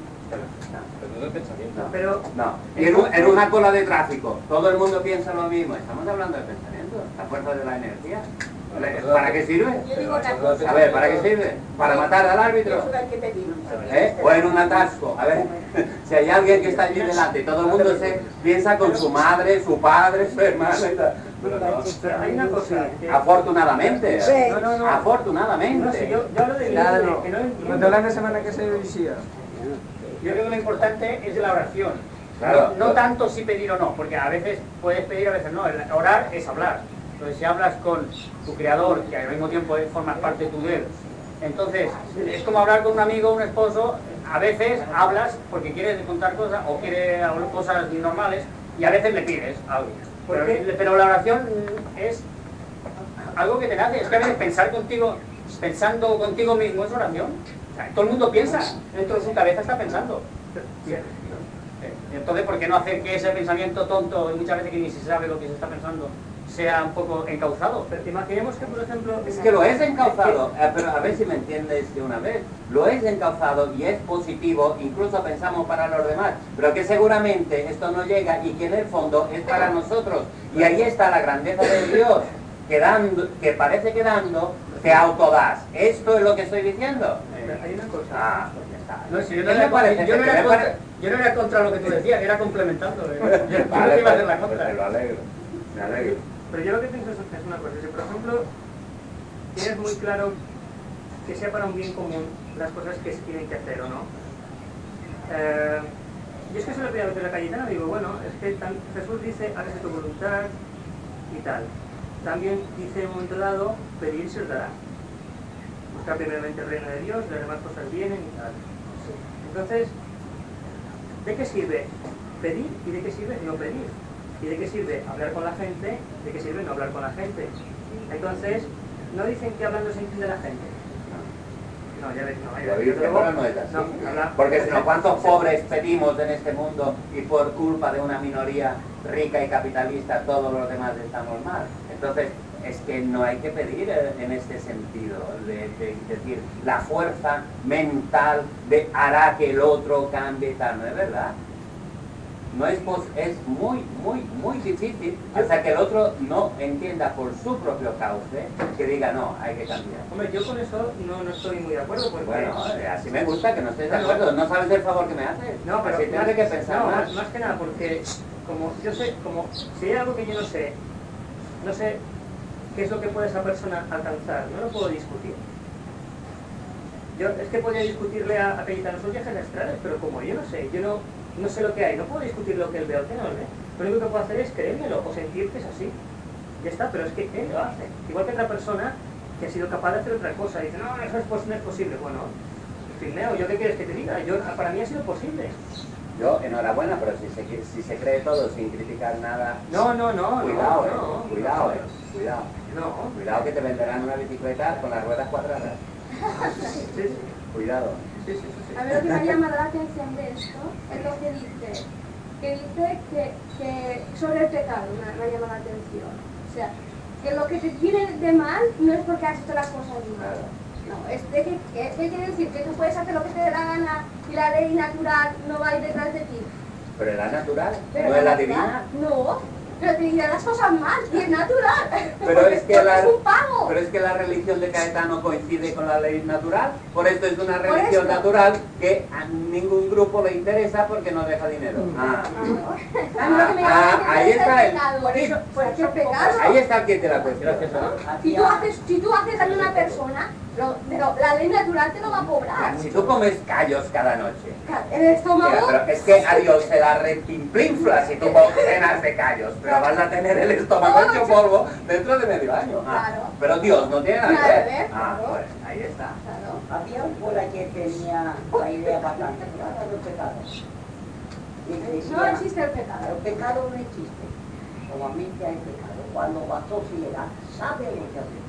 No, pero no, y en, un, en una cola de tráfico, todo el mundo piensa lo mismo. Estamos hablando de pensamiento, la fuerza de la energía. ¿Para qué sirve? A ver, ¿para qué sirve? ¿Para matar al árbitro? ¿Eh? O en un atasco. A ver, si hay alguien que está allí delante y todo el mundo se piensa con su madre, su padre, su hermano y tal. Pero hay una cosa que... Afortunadamente. Sí. No, no, no. Afortunadamente. No, si yo, yo hablo de Nada, libre, no. que no entiendo. No te la semana que se decía. Yo creo que lo importante es la oración. Claro. No, no tanto si pedir o no, porque a veces puedes pedir, a veces no. El orar es hablar. Entonces, si hablas con tu creador, que al mismo tiempo formas parte de tu Dios, entonces es como hablar con un amigo, un esposo, a veces hablas porque quieres contar cosas o quieres hablar cosas normales y a veces le pides algo. Pero, pero la oración es algo que te nace. Es que a veces pensar contigo, pensando contigo mismo es oración. O sea, todo el mundo piensa, dentro de su cabeza está pensando. Entonces, ¿por qué no hacer que ese pensamiento tonto, y muchas veces que ni se sabe lo que se está pensando, sea un poco encauzado? Pero imaginemos que, por ejemplo... Es que lo es encauzado, eh, pero a ver si me entiendes de una vez. Lo es encauzado y es positivo, incluso pensamos para los demás, pero que seguramente esto no llega y que en el fondo es para nosotros. Y ahí está la grandeza de Dios, que, dando, que parece que dando, te autodas. ¿Esto es lo que estoy diciendo? Eh, hay una cosa... Ah, pues ya está. No, si yo, no era, parece, yo, no era contra, yo no era contra lo que tú decías, era complementando. ¿eh? Yo Vale, no iba a hacer pues, la contra. pues me lo alegro, me alegro. Pero yo lo que pienso es, es una cosa, si por ejemplo tienes muy claro que sea para un bien común las cosas que se tienen que hacer o no. Eh, yo es que se lo pedí a la Cayetana, digo, bueno, es que tan, Jesús dice, hágase tu voluntad y tal. También dice en un momento dado, pedir se os dará. Buscar primeramente el reino de Dios, las demás cosas vienen y tal. Entonces, ¿de qué sirve pedir y de qué sirve no pedir? ¿Y de qué sirve hablar con la gente? ¿De qué sirve no hablar con la gente? Entonces, no dicen que hablando se entiende la gente. No, ya ves, no, ya ves. Pero no es así. No, habla, porque si no, ¿cuántos pobres pedimos en este mundo y por culpa de una minoría rica y capitalista todos los demás estamos mal? Entonces, es que no hay que pedir en este sentido, de, de, de decir, la fuerza mental de hará que el otro cambie y tal, ¿no es verdad? No es, es muy, muy, muy difícil hasta que el otro no entienda por su propio cauce que diga no, hay que cambiar. Hombre, yo con eso no, no estoy muy de acuerdo porque... Bueno, así me gusta que no estés de acuerdo, no sabes el favor que me haces. No, pero así más, tienes que pensar no, más. más. Más que nada porque como yo sé, como si hay algo que yo no sé, no sé qué es lo que puede esa persona alcanzar, no lo puedo discutir. Yo es que podría discutirle a, a Cayetano sus viajes astrales, pero como yo no sé, yo no... no sé lo que hay, no puedo discutir lo que él ve o que no ve. Lo único que puedo hacer es creérmelo o sentir que es así. Ya está, pero es que él lo hace. Igual que otra persona que ha sido capaz de hacer otra cosa. Y dice, no, eso es, no es posible. Bueno, Filmeo, ¿yo qué quieres que te diga? Yo, para mí ha sido posible. Yo, enhorabuena, pero si se, si se cree todo sin criticar nada... No, no, no. Cuidado, no, eh, no, cuidado, no, eh, cuidado. No. Cuidado que te venderán una bicicleta con las ruedas cuadradas. Sí, sí. Cuidado. Sí, sí, sí, sí. A mí lo que me ha llamado la atención de esto es lo que dice, que dice que, que sobre el pecado me, me ha llamado la atención. O sea, que lo que te tiene de mal no es porque has hecho las cosas mal. No, es de que, que, que quiere decir que tú puedes hacer lo que te dé la gana y la ley natural no va a ir detrás de ti. Pero la natural, Pero no es la divina. No. Pero te dirán las cosas mal y es natural. Pero es, que la, es un pago. pero es que la religión de Caetano coincide con la ley natural. Por esto es una Por religión esto. natural que a ningún grupo le interesa porque no deja dinero. Ah, Ah, ah, ahí está el... Por eso, pues que el pecado. Ahí está el quid de la cuestión. Si tú haces, si tú haces daño a una persona, lo, pero la ley natural te lo va a cobrar. Si tú comes callos cada noche. El estómago. Mira, pero es que a Dios se da repimplinfla si tú cenas de callos, pero vas a tener el estómago hecho polvo dentro de medio año. Ah, Claro. pero Dios no tiene nada Nada que que ver. ver, Ah, claro. pues ahí está. Claro. Había un cura que tenía la idea bastante clara del pecado. Y decía, No existe el el pecado. pecado no existe, solamente hay pecado. Cuando la sociedad sabe lo que hace.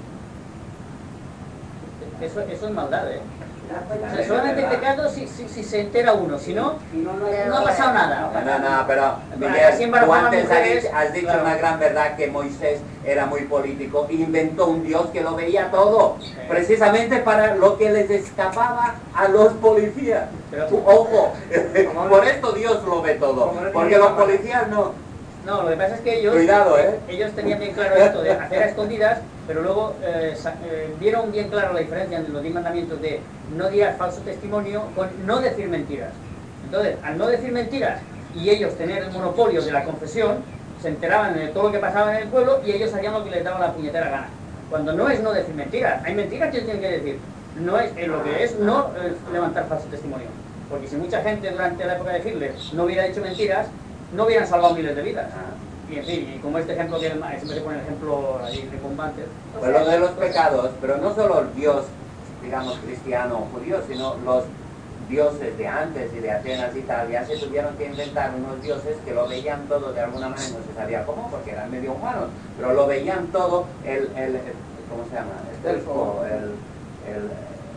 Eso, eso es maldad, ¿eh? ¿Te das O sea, cuenta? solamente hay pecado si, si, si se entera uno, si no, Si no, no, hay- no ha pasado nada. No, no, no, pero Así Miguel, tú embarazaban antes has mujeres, dicho, has dicho claro. una gran verdad que Moisés era muy político, inventó un Dios que lo veía todo, precisamente para lo que les escapaba a los policías. Pero- Tú, ojo, por esto Dios lo ve todo, porque los policías no. No, lo que pasa es que ellos, Cuidado, ¿eh? ellos tenían bien claro esto de hacer a escondidas, pero luego eh, sa- eh, vieron bien claro la diferencia entre los diez mandamientos de no digas falso testimonio con no decir mentiras. Entonces, al no decir mentiras y ellos tener el monopolio de la confesión, se enteraban de todo lo que pasaba en el pueblo y ellos hacían lo que les daba la puñetera gana. Cuando no es no decir mentiras, hay mentiras que ellos tienen que decir. No es, eh, lo que es no eh, levantar falso testimonio. Porque si mucha gente durante la época de Hitler no hubiera hecho mentiras, no hubieran salvado miles de vidas. Y en fin, y como este ejemplo que el- siempre se pone el ejemplo ahí de combate. Pues lo de los pecados, pero no solo el Dios, digamos, cristiano o judío, sino los dioses de antes y de Atenas y tal, ya se tuvieron que inventar unos dioses que lo veían todo de alguna manera, no se sabía cómo, porque eran medio humanos, pero lo veían todo, el, el, el ¿cómo se llama? El Delfo, el, el,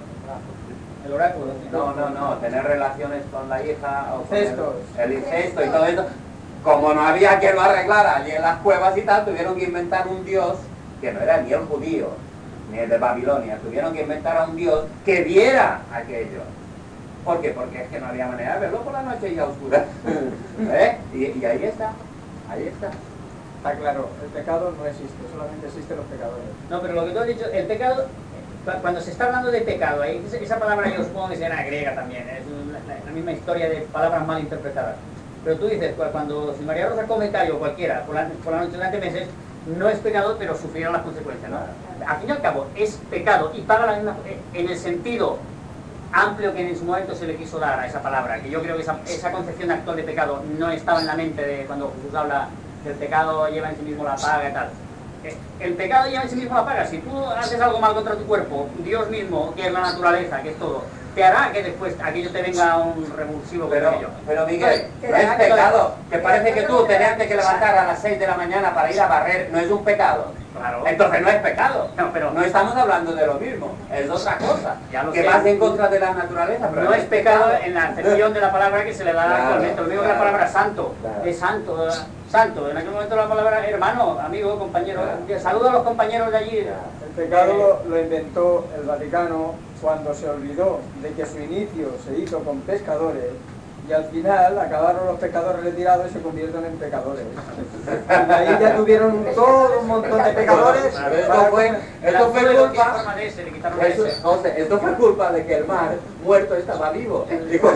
El oráculo. no, no, no, tener relaciones con la hija, o con Incestos. el, el incesto y todo eso. Como no había quien lo arreglara allí en las cuevas y tal, tuvieron que inventar un dios que no era ni el judío, ni el de Babilonia, tuvieron que inventar a un dios que viera aquello. ¿Por qué? Porque es que no había manera de verlo por la noche y a oscuras. ¿Eh? Y, y ahí está, ahí está. Está claro, el pecado no existe, solamente existen los pecadores. No, pero lo que tú has dicho, el pecado, cuando se está hablando de pecado, ahí, esa palabra yo supongo que será griega también, es la, la, la misma historia de palabras mal interpretadas. Pero tú dices, cuando si María Rosa come callo cualquiera por la, por la noche durante meses, no es pecado, pero sufrieron las consecuencias, ¿no? Al fin y al cabo, es pecado y paga la misma, en el sentido amplio que en su momento se le quiso dar a esa palabra, que yo creo que esa, esa concepción actual de pecado no estaba en la mente de cuando Jesús habla del pecado lleva en sí mismo la paga y tal. El pecado lleva en sí mismo la paga. Si tú haces algo mal contra tu cuerpo, Dios mismo, que es la naturaleza, que es todo, te hará que después aquello te venga un revulsivo. Pero, aquello. pero Miguel, no es pecado. Que parece que tú tenerte que levantar a las seis de la mañana para ir a barrer, no es un pecado. Claro. Entonces no es pecado. No, pero no estamos hablando de lo mismo, es otra cosa. Ya lo que sé. vas en contra de la naturaleza. Pero no es pecado en la acepción de la palabra que se le da Claro, actualmente. Lo mismo que la claro, palabra santo, claro. es santo, santo. En aquel momento la palabra hermano, amigo, compañero. Claro. Saludo a los compañeros de allí. El pecado lo, lo inventó el Vaticano cuando se olvidó de que su inicio se hizo con pescadores y al final acabaron los pescadores retirados y se convierten en pecadores. Y ahí ya tuvieron todo un montón de pecadores. Esto fue, esto fue ¿Qué culpa. forma de ese? Le quitaron la Eso, ese. José, esto fue culpa de que el mar muerto estaba vivo. Digo,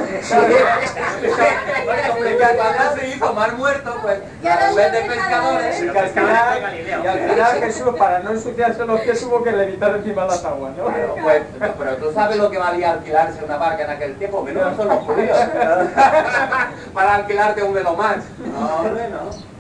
cuando se hizo mar muerto, pues en vez de pescadores, Y al final, y al final Jesús, para no ensuciarse los pies, tuvo que levitar encima de las aguas, ¿no? Bueno, pues, pero tú sabes lo que valía alquilarse una barca en aquel tiempo, que no son los judíos. Para alquilarte un Velomax. No, hombre, no.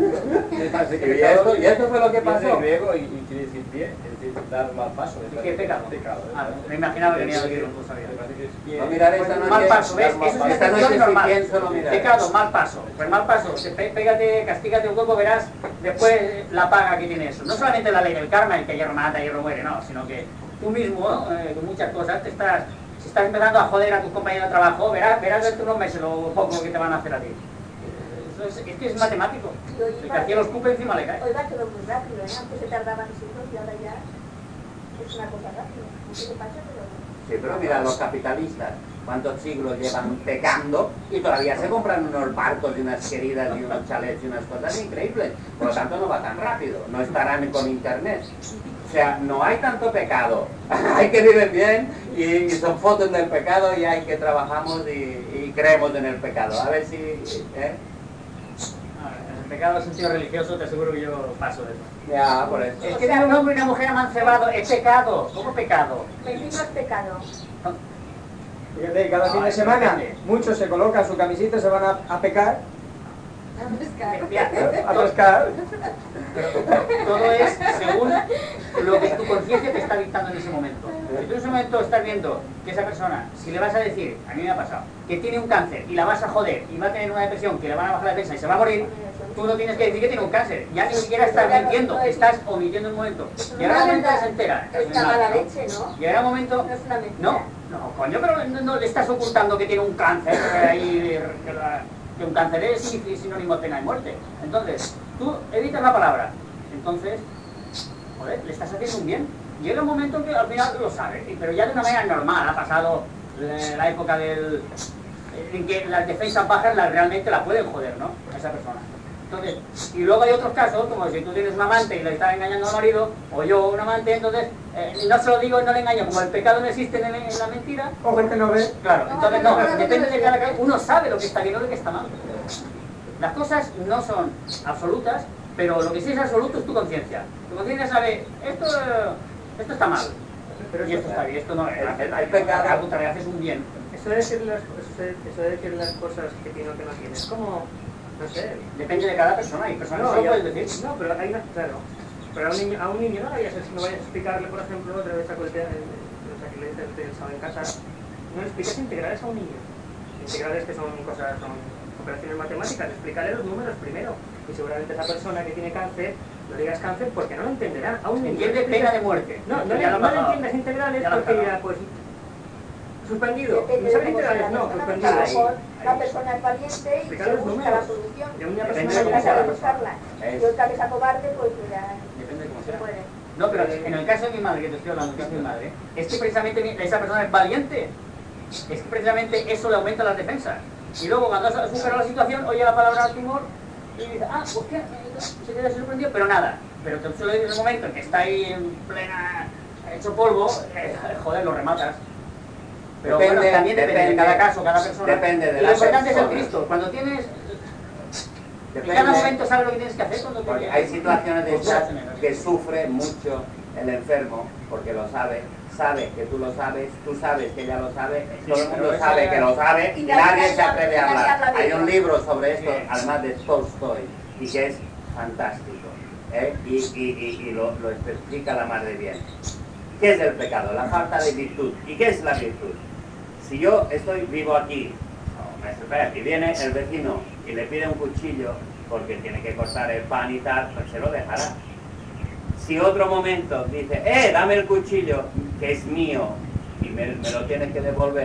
Y esto, y esto fue lo que pasó. En griego y, y quiere decir pie, es decir, dar mal paso. ¿Y qué pecado? Pecado. Ah, me imaginaba que venía de griego, no sabía. No mirar esta Pues, noche. mal paso, ¿ves? Es una Esta noche excepción si normal. pienso no mirar. Pecado, mal paso. Pues mal paso, te pe- pégate, castígate un poco, verás después la paga que tiene eso. No solamente la ley del karma, el que hierro mata, hierro muere, no, sino que tú mismo, eh, con muchas cosas, te estás, si estás empezando a joder a tus compañeros de trabajo, verás, verás dentro de unos meses lo poco que te van a hacer a ti. Eso es, es que es matemático. El que hacía los cupes encima le cae. Hoy va todo muy rápido, ¿eh? Antes se tardaban siglos y ahora ya es una cosa rápida. No sé qué pasa, pero... Sí, pero mira, los capitalistas, cuántos siglos llevan pecando y todavía se compran unos barcos y unas queridas y unos chalets y unas cosas increíbles. Por lo tanto no va tan rápido, no estarán con internet. O sea, no hay tanto pecado. Hay que vivir bien y, y son fotos del pecado y hay que trabajamos y, y creemos en el pecado. A ver si... ¿eh? El pecado en sentido religioso, te aseguro que yo paso de eso. Ya, por eso. Es que un hombre y una mujer amancebado, es pecado. ¿Cómo pecado? El vino es pecado. Fíjate, cada fin de semana muchos se colocan su camiseta y se van a, a pecar, A pescar. a pescar. Todo es según lo que tu conciencia te está dictando en ese momento. Si tú en ese momento estás viendo que esa persona, si le vas a decir, a mí me ha pasado, que tiene un cáncer y la vas a joder y va a tener una depresión, que le van a bajar la defensa y se va a morir, tú no tienes que decir que tiene un cáncer. Ya ni siquiera estás mintiendo, estás omitiendo un momento. Llegará un momento que se entera. Es una mala leche, ¿no? Llegará un momento... No es una mentira. No, no, coño, pero no, no le estás ocultando que tiene un cáncer, que, ahí, que, la- que un cáncer es sinónimo de pena y muerte. Entonces, tú evitas la palabra. Entonces, joder, le estás haciendo un bien. Llega un momento que al final lo sabe, pero ya de una manera normal. Ha pasado eh, la época del, en que las defensas bajas las, realmente la pueden joder, ¿no? A esa persona. Entonces, y luego hay otros casos, como si tú tienes un amante y le estás engañando al marido, o yo un amante, entonces eh, no se lo digo y no le engaño, como el pecado no existe en, el- en la mentira. Ojo que no ve. Claro, entonces no, depende de cada caso, uno sabe lo que está bien o lo que está mal. Las cosas no son absolutas, pero lo que sí es absoluto es tu conciencia. Tu conciencia sabe, esto, esto está mal, y esto está bien, esto no es. Hay pecado. Al contrario, haces un bien. Eso de decir las, eso de- eso de decir las cosas que tiene o que no tiene, es como, no sé. Depende de cada persona, hay personas No, que no ya- puedes decir. no, pero hay una, claro. Pero a un niño, a un niño no vayas a, no vayas a explicarle, por ejemplo, otra vez a cualquier, o sea, que le dices el sábado en casa, no le explicas integrales a un niño. Integrales que son cosas, son operaciones matemáticas, explicarle los números primero. Y seguramente esa persona que tiene cáncer, no le digas cáncer porque no lo entenderá. A un niño Entiende pena de muerte. No, no, le, Ya lo no le ha pasado. entiendas integrales Ya lo ha porque pasado. dirá, pues, suspendido. Depende ¿No de sabe cómo sea integrales? la No, persona, suspendido. a lo mejor Ahí. la persona es valiente y Explicar se los busca la números. solución. Y a una Pero persona no que trata sea de la buscarla. Es- Y otra que sea cobarde, pues mira, Depende de cómo no sea. puede. No, pero en el caso de mi madre, que te estoy hablando, que es mi madre, es que precisamente mi- esa persona es valiente. Es que precisamente eso le aumenta las defensas. Y luego cuando ha superado la situación, oye la palabra tumor y dice, ah, pues qué, se queda sorprendido, pero nada. Pero te suele decir en el momento en que está ahí en plena, hecho polvo, eh, joder, lo rematas. Pero Depende- bueno, también depende, depende- de cada caso, cada persona. depende de y la lo importante es el persona. Cristo. Cuando tienes... Depende- en cada momento sabes lo que tienes que hacer cuando te Porque quieres. hay situaciones de Pues, estas pues, que sufre mucho el enfermo, porque lo sabe, sabe que tú lo sabes, tú sabes que ella lo sabe, todo el pero mundo eso sabe ya- que lo sabe y Y nadie nadie se atreve a habla- nadie hablar. habla de Hay ello. un libro sobre esto, Sí. además de Tolstoy, y que es fantástico, ¿eh? y, y, y, y lo, lo explica la madre bien. ¿Qué es el pecado? La falta de virtud. ¿Y qué es la virtud? Si yo estoy vivo aquí, no, me espera, y viene el vecino y le pide un cuchillo porque tiene que cortar el pan y tal, pues se lo dejará. Si otro momento dice, eh, dame el cuchillo, que es mío, y me, me lo tienes que devolver.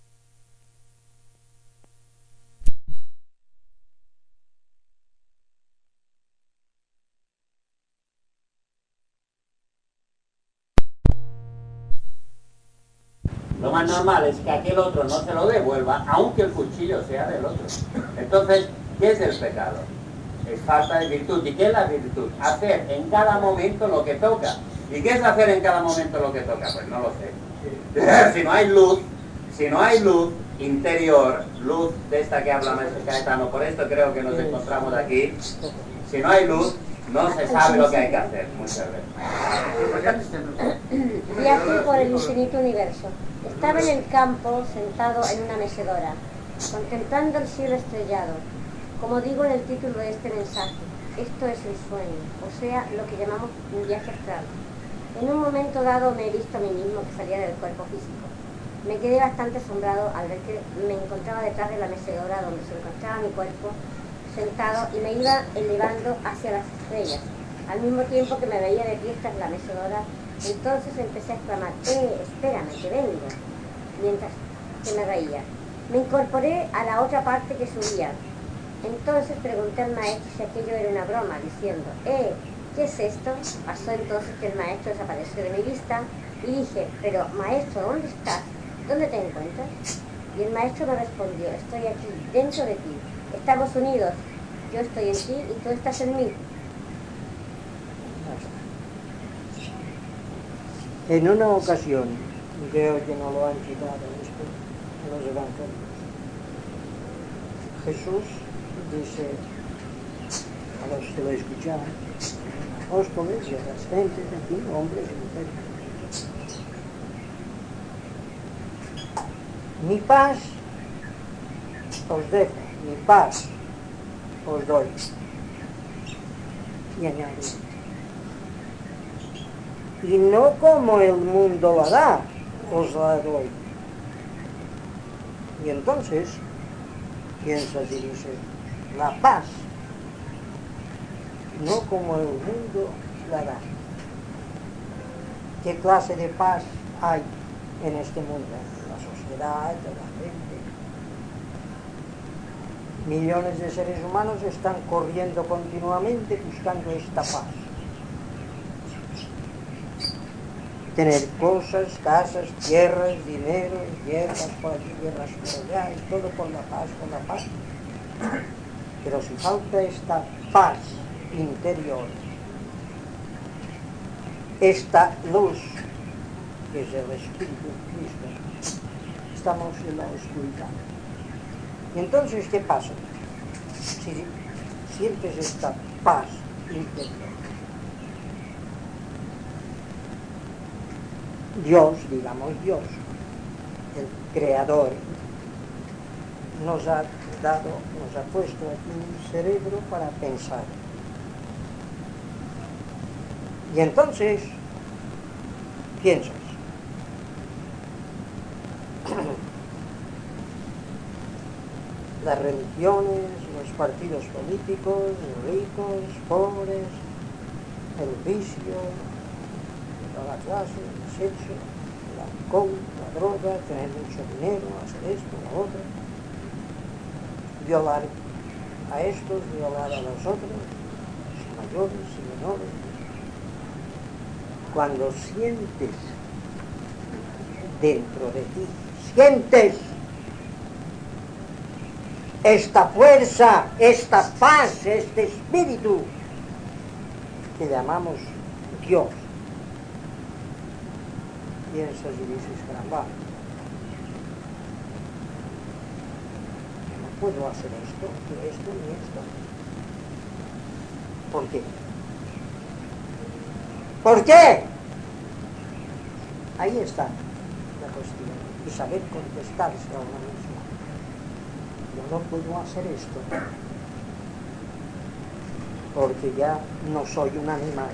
Lo más normal es que aquel otro no se lo devuelva, aunque el cuchillo sea del otro. Entonces, ¿qué es el pecado? Es falta de virtud. ¿Y qué es la virtud? Hacer en cada momento lo que toca. ¿Y qué es hacer en cada momento lo que toca? Pues no lo sé. Si no hay luz, si no hay luz interior, luz de esta que habla Maestro Caetano, por esto creo que nos encontramos aquí, si no hay luz, no se sabe lo que hay que hacer muchas veces. Viaje por el infinito universo. Estaba en el campo, sentado en una mecedora, contemplando el cielo estrellado. Como digo en el título de este mensaje, esto es el sueño, o sea, lo que llamamos un viaje astral. En un momento dado me he visto a mí mismo que salía del cuerpo físico. Me quedé bastante asombrado al ver que me encontraba detrás de la mecedora donde se encontraba mi cuerpo, sentado, y me iba elevando hacia las estrellas. Al mismo tiempo que me veía de pie tras la mecedora, entonces empecé a exclamar, ¡eh, espérame, que vengo! Mientras que me reía. Me incorporé a la otra parte que subía. Entonces pregunté al maestro si aquello era una broma, diciendo, ¡eh, qué es esto! Pasó entonces que el maestro desapareció de mi vista y dije, pero maestro, ¿dónde estás? ¿Dónde te encuentras? Y el maestro me respondió, estoy aquí, dentro de ti. Estamos unidos. Yo estoy en ti y tú estás en mí. En una ocasión, creo que no lo han citado esto en los evangelios, Jesús dice a los que lo escuchaban, apóstoles y a las gentes, en fin, hombres y mujeres, mi paz os dejo, mi paz os doy. Y añade, y no como el mundo la da, os la doy. Y entonces piensas y dices, la paz, no como el mundo la da. ¿Qué clase de paz hay en este mundo? La sociedad, la gente. Millones de seres humanos están corriendo continuamente buscando esta paz. Tener cosas, casas, tierras, dinero, guerras por aquí, guerras por allá, y todo por la paz, por la paz. Pero si falta esta paz interior, esta luz, que es el Espíritu de Cristo, estamos en la oscuridad. Y entonces, ¿qué pasa? Si sientes esta paz interior, Dios, digamos Dios, el Creador, nos ha dado, nos ha puesto aquí un cerebro para pensar. Y entonces, piensas, las religiones, los partidos políticos, ricos, pobres, el vicio, toda la clase, el sexo, el alcohol, la droga, tener mucho dinero, hacer esto, lo otro, violar a estos, violar a los otros, mayores y menores. Cuando sientes dentro de ti, sientes esta fuerza, esta paz, este espíritu que llamamos Dios, piensas y dices, caramba, no puedo hacer esto, ni esto, ni esto. ¿Por qué? ¿Por qué? Ahí está la cuestión, y saber contestarse a uno mismo. Yo no puedo hacer esto, porque ya no soy un animal.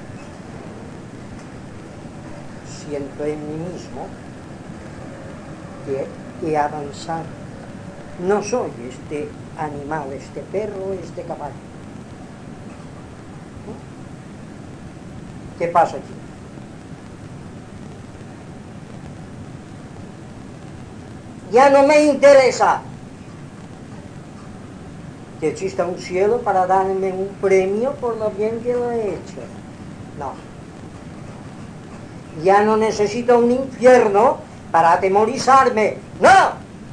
Siento en mí mismo que he avanzado. No soy este animal, este perro, este caballo. ¿Qué pasa aquí? Ya no me interesa que exista un cielo para darme un premio por lo bien que lo he hecho. No. Ya no necesito un infierno para atemorizarme. ¡No!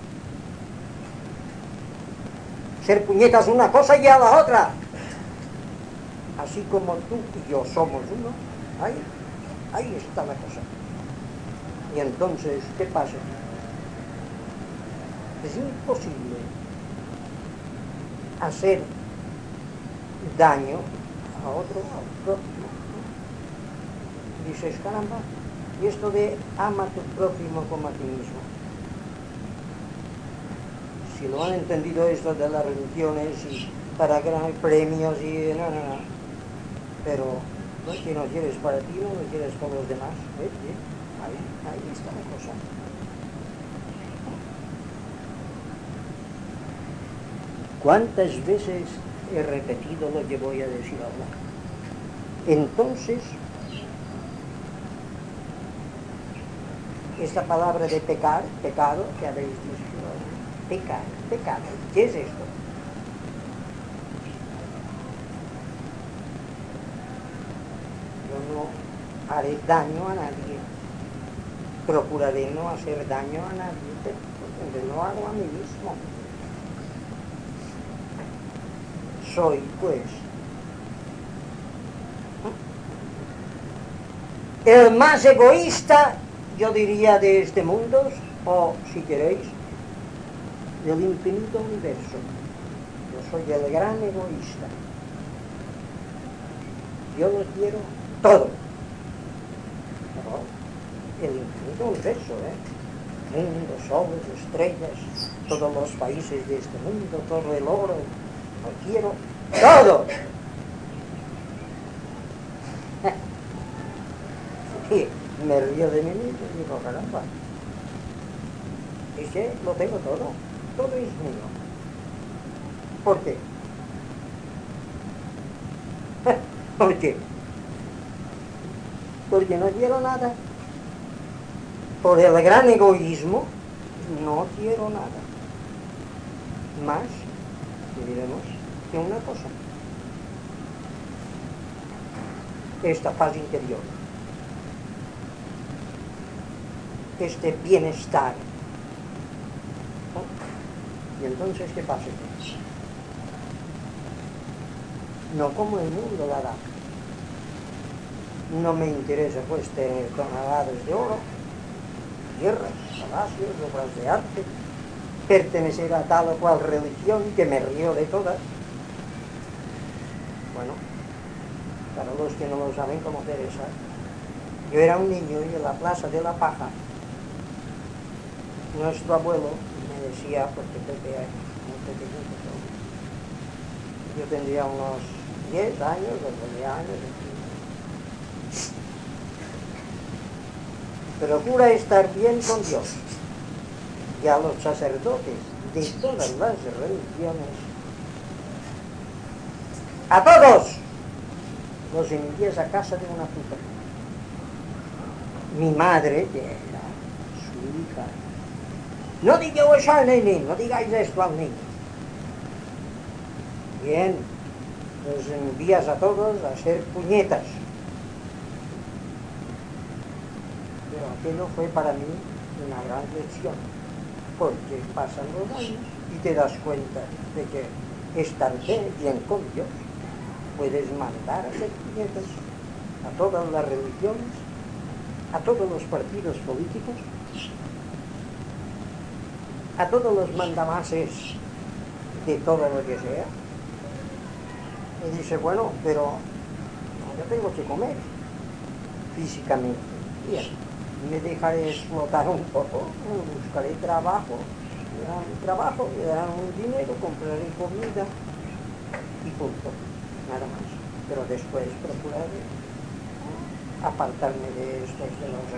Ser puñetas una cosa y a la otra. Así como tú y yo somos uno, ahí, ahí está la cosa. Y entonces, ¿qué pasa? Es imposible hacer daño a otro, al prójimo. Dices, caramba, y esto de ama a tu prójimo como a ti mismo. Si lo han entendido esto de las religiones y para ganar premios y no, no, no. Pero ¿no? Si no quieres para ti, no lo quieres para los demás. ¿Eh? ¿Eh? Ahí, ahí está la cosa. ¿Cuántas veces he repetido lo que voy a decir ahora? Entonces, esta palabra de pecar, pecado, que habéis dicho, pecar, pecado, ¿qué es esto? Yo no haré daño a nadie, procuraré no hacer daño a nadie, pero no hago a mí mismo. Soy, pues, el más egoísta, yo diría, de este mundo, o, si queréis, del infinito universo. Yo soy el gran egoísta. Yo lo quiero todo. Pero el infinito universo, ¿eh? Mundo, soles, estrellas, todos los países de este mundo, todo el oro, lo quiero todo. Y me río de mí mismo y digo, caramba, es que lo tengo todo, todo es mío. ¿Por qué? ¿Por qué? Porque no quiero nada. Por el gran egoísmo, no quiero nada. Más, diremos, que una cosa. Esta paz interior. Este bienestar. ¿No? Y entonces, ¿qué pasa? No como el mundo la da. No me interesa pues tener toneladas de oro, tierras, palacios, obras de arte, pertenecer a tal o cual religión, que me río de todas. Bueno, para los que no lo saben como Teresa, yo era un niño y en la plaza de la Paja, nuestro abuelo me decía, porque Pepe era muy pequeñito, yo tendría unos diez años, doce años, procura estar bien con Dios. Y a los sacerdotes de todas las religiones, a todos los envías a casa de una puta. Mi madre, que era su hija, no digáis eso al niño, no digáis esto al niño. Bien, los envías a todos a hacer puñetas. Pero aquello fue para mí una gran lección, porque pasan los años y te das cuenta de que estar bien con Dios puedes mandar a hacer puñetas a todas las religiones, a todos los partidos políticos, a todos los mandamases de todo lo que sea. Y dice, bueno, pero yo tengo que comer físicamente. Bien, me dejaré explotar un poco, buscaré trabajo, me darán un trabajo, me darán un dinero, compraré comida y punto, nada más. Pero después procuraré apartarme de estos, de los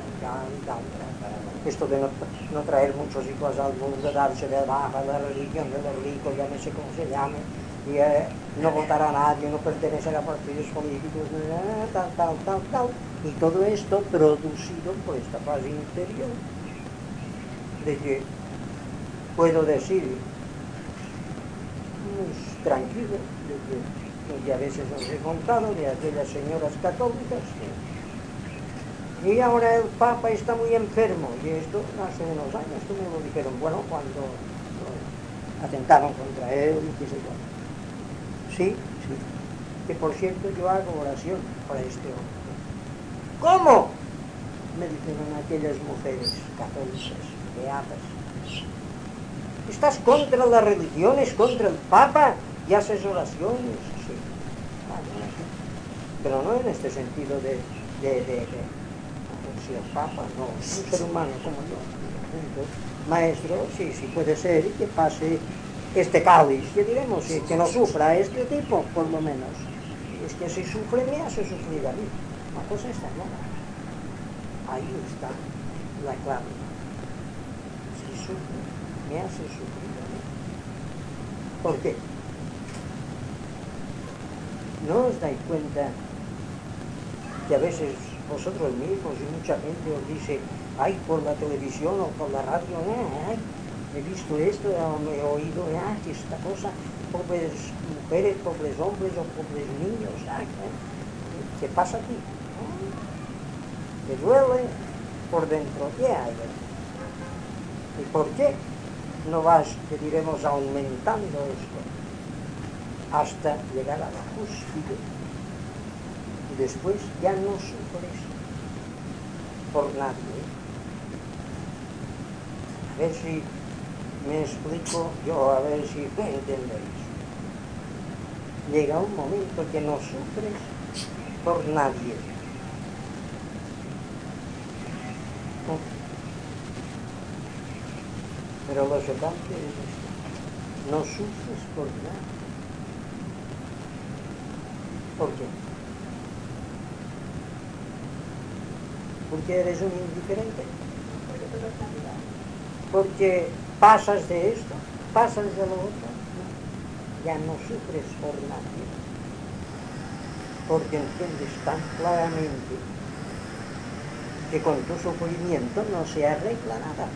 esto de no, no traer muchos hijos al mundo, darse de baja la religión de los ricos, ya no sé cómo se llame, y eh, no votar a nadie, no pertenecer a partidos políticos, eh, tal, tal, tal, tal, y todo esto producido por esta paz interior, de que puedo decir, muy tranquilo, de que y a veces os he contado de aquellas señoras católicas que, y ahora el Papa está muy enfermo, y esto hace unos años que me lo dijeron, bueno, cuando bueno, atentaron contra él y qué sé yo. Sí, sí, que por cierto yo hago oración para este hombre. ¿Cómo? Me dijeron aquellas mujeres católicas, beatas. ¿Estás contra las religiones, contra el Papa y haces oraciones? Sí. Pero no en este sentido de, de, de, de si el Papa, no, un ser humano como yo, maestro, sí, sí puede ser que pase este cáliz, que diremos, que no sufra a este tipo, por lo menos. Es que si sufre, me hace sufrir a mí. Una cosa está clara. Ahí está la clave. Si sufre, me hace sufrir a mí. ¿Por qué? ¿No os dais cuenta que a veces vosotros mismos y mucha gente os dice, ay, por la televisión o por la radio, ay, he visto esto, me he oído, ay, esta cosa, pobres mujeres, pobres hombres o pobres niños, ay, ¿qué pasa aquí? ¿Te duele por dentro? ¿Qué hay? ¿Y por qué no vas, que diremos, aumentando esto hasta llegar a la cúspide? Y después ya no sufres por nadie. A ver si me explico yo, a ver si me entendéis. Llega un momento que no sufres por nadie. Pero lo chocante es esto. No sufres por nadie. ¿Por qué? Porque eres un indiferente. Porque pasas de esto, pasas de lo otro, ya no sufres por nadie. Porque entiendes tan claramente que con tu sufrimiento no se arregla nada.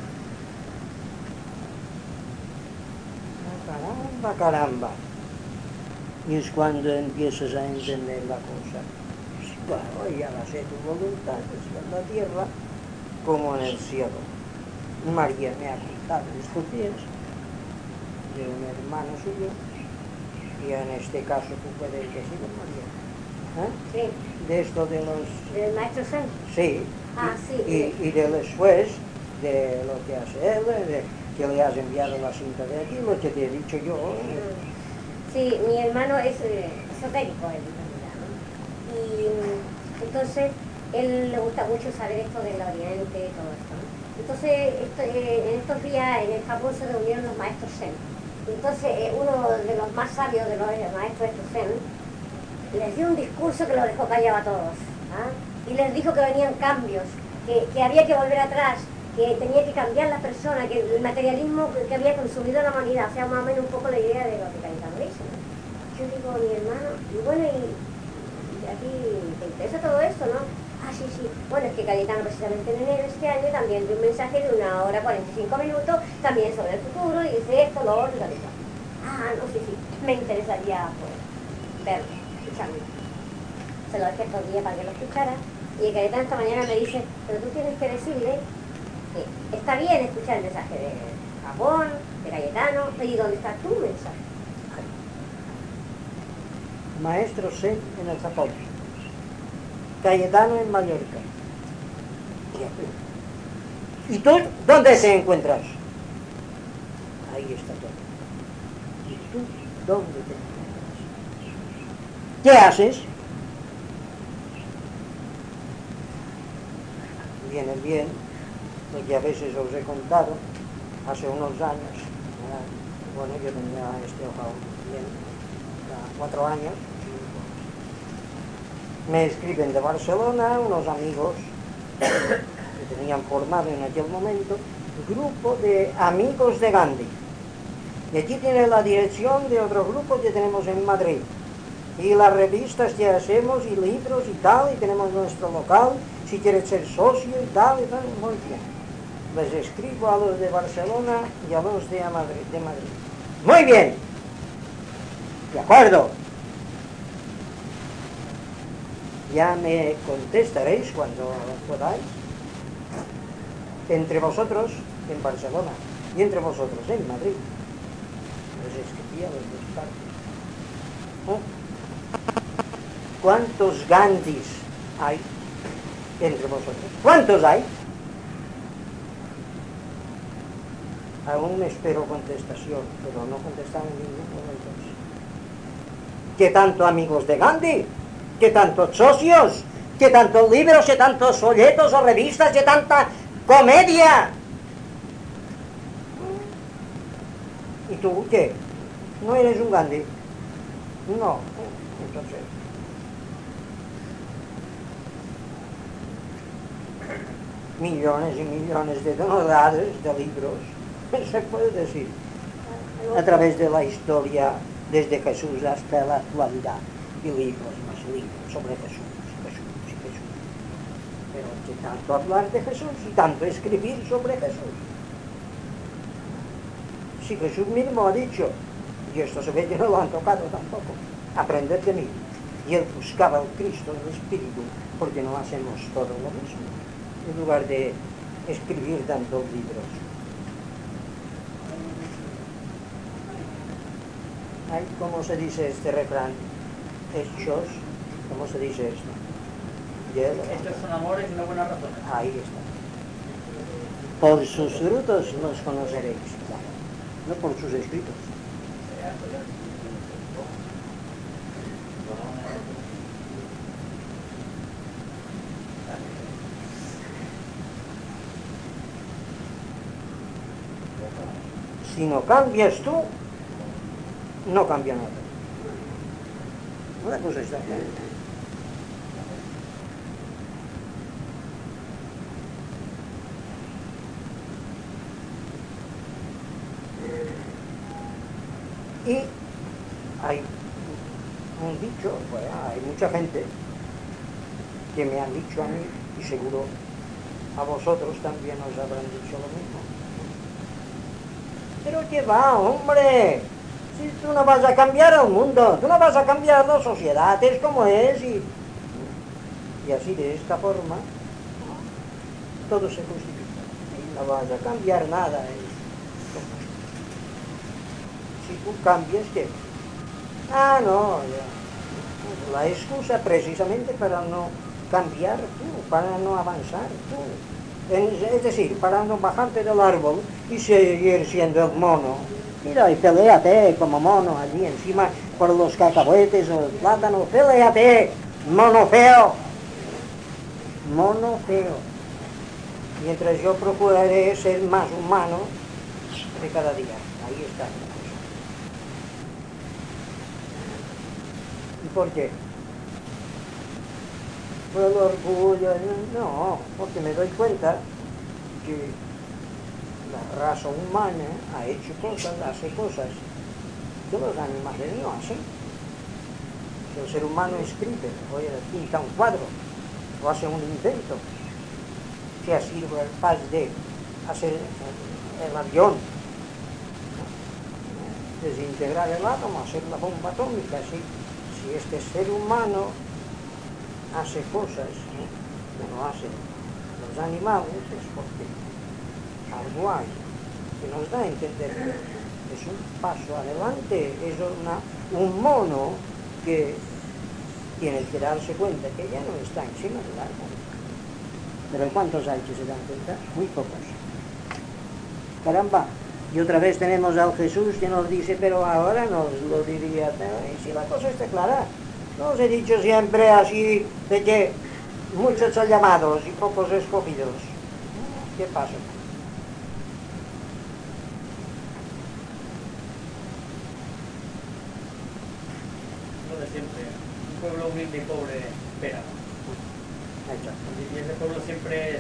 Caramba, caramba. Y es cuando empiezas a entender la cosa. Claro, y hágase tu voluntad, así en la tierra como en el cielo. María me ha contado estos días de un hermano suyo, y en este caso tú puedes decir, María, ¿eh? Sí. De esto de los... ¿Del maestro Zen? Sí. Ah, y, sí. Y, y de después, de lo que hace él, de que le has enviado la cinta de aquí, lo que te he dicho yo. ¿eh? Sí, mi hermano es eh, esotérico, él, en realidad, ¿no? Y entonces, él le gusta mucho saber esto del Oriente y todo esto, ¿no? Entonces, esto, eh, en estos días en el Japón se reunieron los maestros Zen. Entonces, eh, uno de los más sabios de los maestros estos Zen les dio un discurso que los dejó callado a todos, ¿ah? Y les dijo que venían cambios, que, que había que volver atrás, que tenía que cambiar la persona, que el materialismo que había consumido la humanidad, o sea, más o menos un poco la idea de lo que Cayetano dice, ¿no? Yo digo, mi hermano, y bueno, y, y a ti te interesa todo esto, ¿no? Ah, sí, sí. Bueno, es que Cayetano precisamente en enero de este año también dio un mensaje de una hora cuarenta y cinco minutos, también sobre el futuro, y dice esto, lo otro, y tal y tal. Ah, no, sí, sí, me interesaría pues, verlo, escucharlo. Se lo dejé todo el día para que lo escuchara, y Cayetano esta mañana me dice, pero tú tienes que decirle que está bien escuchar el mensaje de Japón, de Cayetano, pero ¿y dónde está tu mensaje? Maestro Zen en el Japón, Cayetano en Mallorca. ¿Y tú dónde te encuentras? Ahí está todo. ¿Y tú dónde te encuentras? ¿Qué haces? Viene bien, lo que a veces os he contado, hace unos años, ¿verdad? Bueno, yo tenía este ojo bien, cuatro años, me escriben de Barcelona unos amigos que tenían formado en aquel momento grupo de amigos de Gandhi, y aquí tiene la dirección de otro grupo que tenemos en Madrid, y las revistas que hacemos y libros y tal, y tenemos nuestro local, si quieres ser socio y tal, y tal, muy bien. Les escribo a los de Barcelona y a los de Madrid, de Madrid. Muy bien, de acuerdo. Ya me contestaréis cuando podáis. Entre vosotros en Barcelona y entre vosotros en Madrid. Les escribí a los dos partes. ¿Eh? ¿Cuántos Gandhis hay entre vosotros? ¿Cuántos hay? Aún espero contestación, pero no contestaron ninguno de los dos. ¿Qué tanto amigos de Gandhi? ¿Qué tantos socios? ¿Qué tantos libros? ¿Qué tantos folletos o revistas? ¿Qué tanta comedia? ¿Y tú qué? ¿No eres un Gandhi? No, entonces... millones y millones de toneladas de libros, se puede decir, a través de la historia, desde Jesús hasta la actualidad, y libros más libros sobre Jesús, Jesús y Jesús. Pero que tanto hablar de Jesús y tanto escribir sobre Jesús. Si Jesús mismo ha dicho, y esto se ve que no lo han tocado tampoco, aprended de mí. Y él buscaba al Cristo, el Espíritu, porque no hacemos todo lo mismo, en lugar de escribir tantos libros. Ay, ¿cómo se dice este refrán? Hechos, ¿cómo se dice esto? Él, Estos son amores y no buenas razones. ahí está. Por sus frutos los conoceréis, no por sus escritos. Si no cambias tú, no cambia nada. Una cosa está clara. Y hay un dicho, pues, hay mucha gente que me han dicho a mí, y seguro a vosotros también os habrán dicho lo mismo. Pero qué va, hombre, si tú no vas a cambiar el mundo, tú no vas a cambiar la sociedad, es como es, y, y así de esta forma todo se justifica, y no vas a cambiar nada. Si tú cambias, ¿qué? Ah, no, ya. La excusa precisamente para no cambiar tú, para no avanzar tú. Es decir, para no bajarte del árbol y seguir siendo el mono. Mira, y peléate como mono allí encima por los cacahuetes o el plátano. Peléate, mono feo. Mono feo. Mientras yo procuraré ser más humano de cada día. Ahí está. ¿Y por qué? Por el orgullo, no, porque me doy cuenta que la raza humana ha hecho cosas, hace cosas. Todos los animales no hacen. El ser humano escribe, oye, pinta un cuadro, o hace un invento, que ha sido capaz de hacer el avión, desintegrar el átomo, hacer la bomba atómica. Si, si este ser humano hace cosas, ¿eh?, que no hacen los animales, es porque algo hay que nos da a entender que es un paso adelante, es una, un mono que tiene que darse cuenta que ya no está encima del árbol. Pero ¿cuántos hay que se dan cuenta? Muy pocos. Caramba, y otra vez tenemos al Jesús que nos dice, pero ahora nos lo diría, y si la cosa está clara. No os he dicho siempre así de que muchos son llamados y pocos escogidos. ¿Qué pasa? Lo de siempre, un pueblo humilde y pobre espera. Y ese pueblo siempre es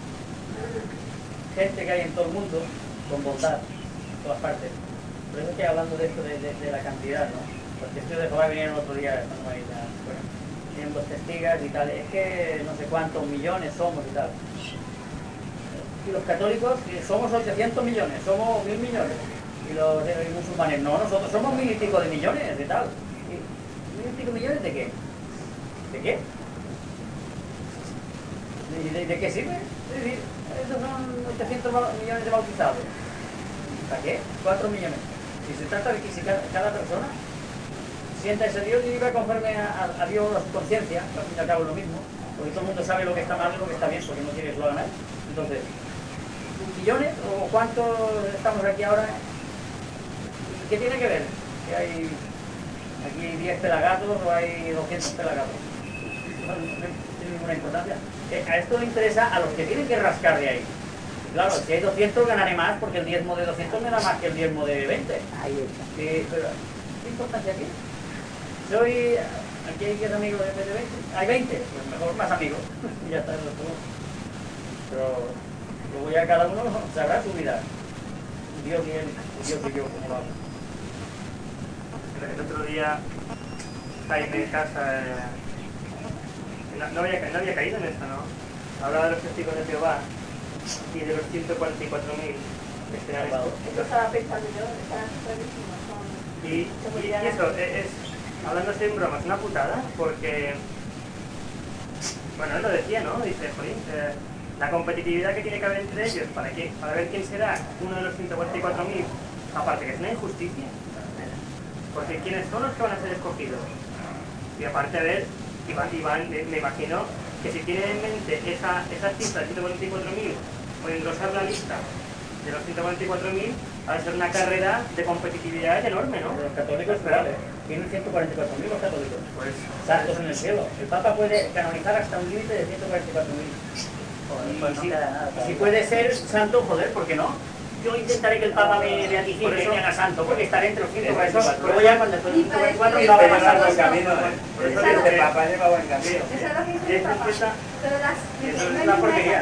gente que hay en todo el mundo, con bondad, en todas partes. Por eso estoy hablando de esto, de, de, de la cantidad, ¿no? Los testigos de Jehová vinieron otro día, no hay nada, bueno, tienen dos testigas y tal, es que no sé cuántos millones somos y tal. Y los católicos somos ochocientos millones, somos mil millones. Y los eh, musulmanes, no, nosotros somos mil y pico de millones y tal. ¿Y mil y pico millones de qué? ¿De qué? ¿De, de, de qué sirve? Es decir, esos son ochocientos millones de bautizados. ¿Para qué? cuatro millones. Si se trata de que si cada, cada persona sienta ese Dios y viva conforme a, a, a Dios, a su conciencia, que al fin y al cabo es lo mismo, porque todo el mundo sabe lo que está mal y lo que está bien, porque no quiere que lo hagan. Entonces, ¿millones o cuántos estamos aquí ahora? ¿Qué tiene que ver? ¿Que hay aquí diez pelagatos o hay doscientos pelagatos? No, no tiene ninguna importancia. Eh, a esto le interesa a los que tienen que rascar de ahí. Claro, si hay doscientos ganaré más porque el diezmo de doscientos me da más que el diezmo de veinte. Ahí está. Sí, pero ¿qué importancia aquí? Soy... Aquí hay diez amigos de veinte. Hay veinte, pues mejor más amigos. Y ya está. Pero luego ya cada uno sabrá su vida. Dios y él, Dios y yo, como lo hago. El otro día, Jaime en casa, eh, no, no, había, no había caído en esto, ¿no? Hablaba de los testigos de Jehová y de los ciento cuarenta y cuatro mil que serán estos. Eso estaba pensando yo, están clarísimos. Y, y, y eso, es, es, hablando así en broma, es una putada, porque, bueno, él lo decía, ¿no? Dice, jolín, eh, la competitividad que tiene que haber entre ellos para, que, para ver quién será uno de los ciento cuarenta y cuatro mil, aparte que es una injusticia, porque ¿quiénes son los que van a ser escogidos? Y aparte, a ver, Iván, Iván me, me imagino que si tienen en mente esa, esa cifra de ciento cuarenta y cuatro mil, o engrosar la lista de los ciento cuarenta y cuatro mil, va a ser una carrera de competitividad enorme, ¿no? Los católicos, espérale, tienen ciento cuarenta y cuatro mil los católicos, pues santos en el cielo. El Papa puede canonizar hasta un límite de ciento cuarenta y cuatro mil. Y no si, queda nada, si puede ser santo, joder, ¿por qué no? Yo intentaré que el Papa me beatifique y me haga santo, porque estaré entre los ciento cuarenta y cuatro. Luego ya cuando estoy ciento cuarenta y cuatro ya va a pasar por el camino. Por eso que este Papa lleva buen camino. Eso es lo que dice el Papa. Pero las... Eso es una porquería.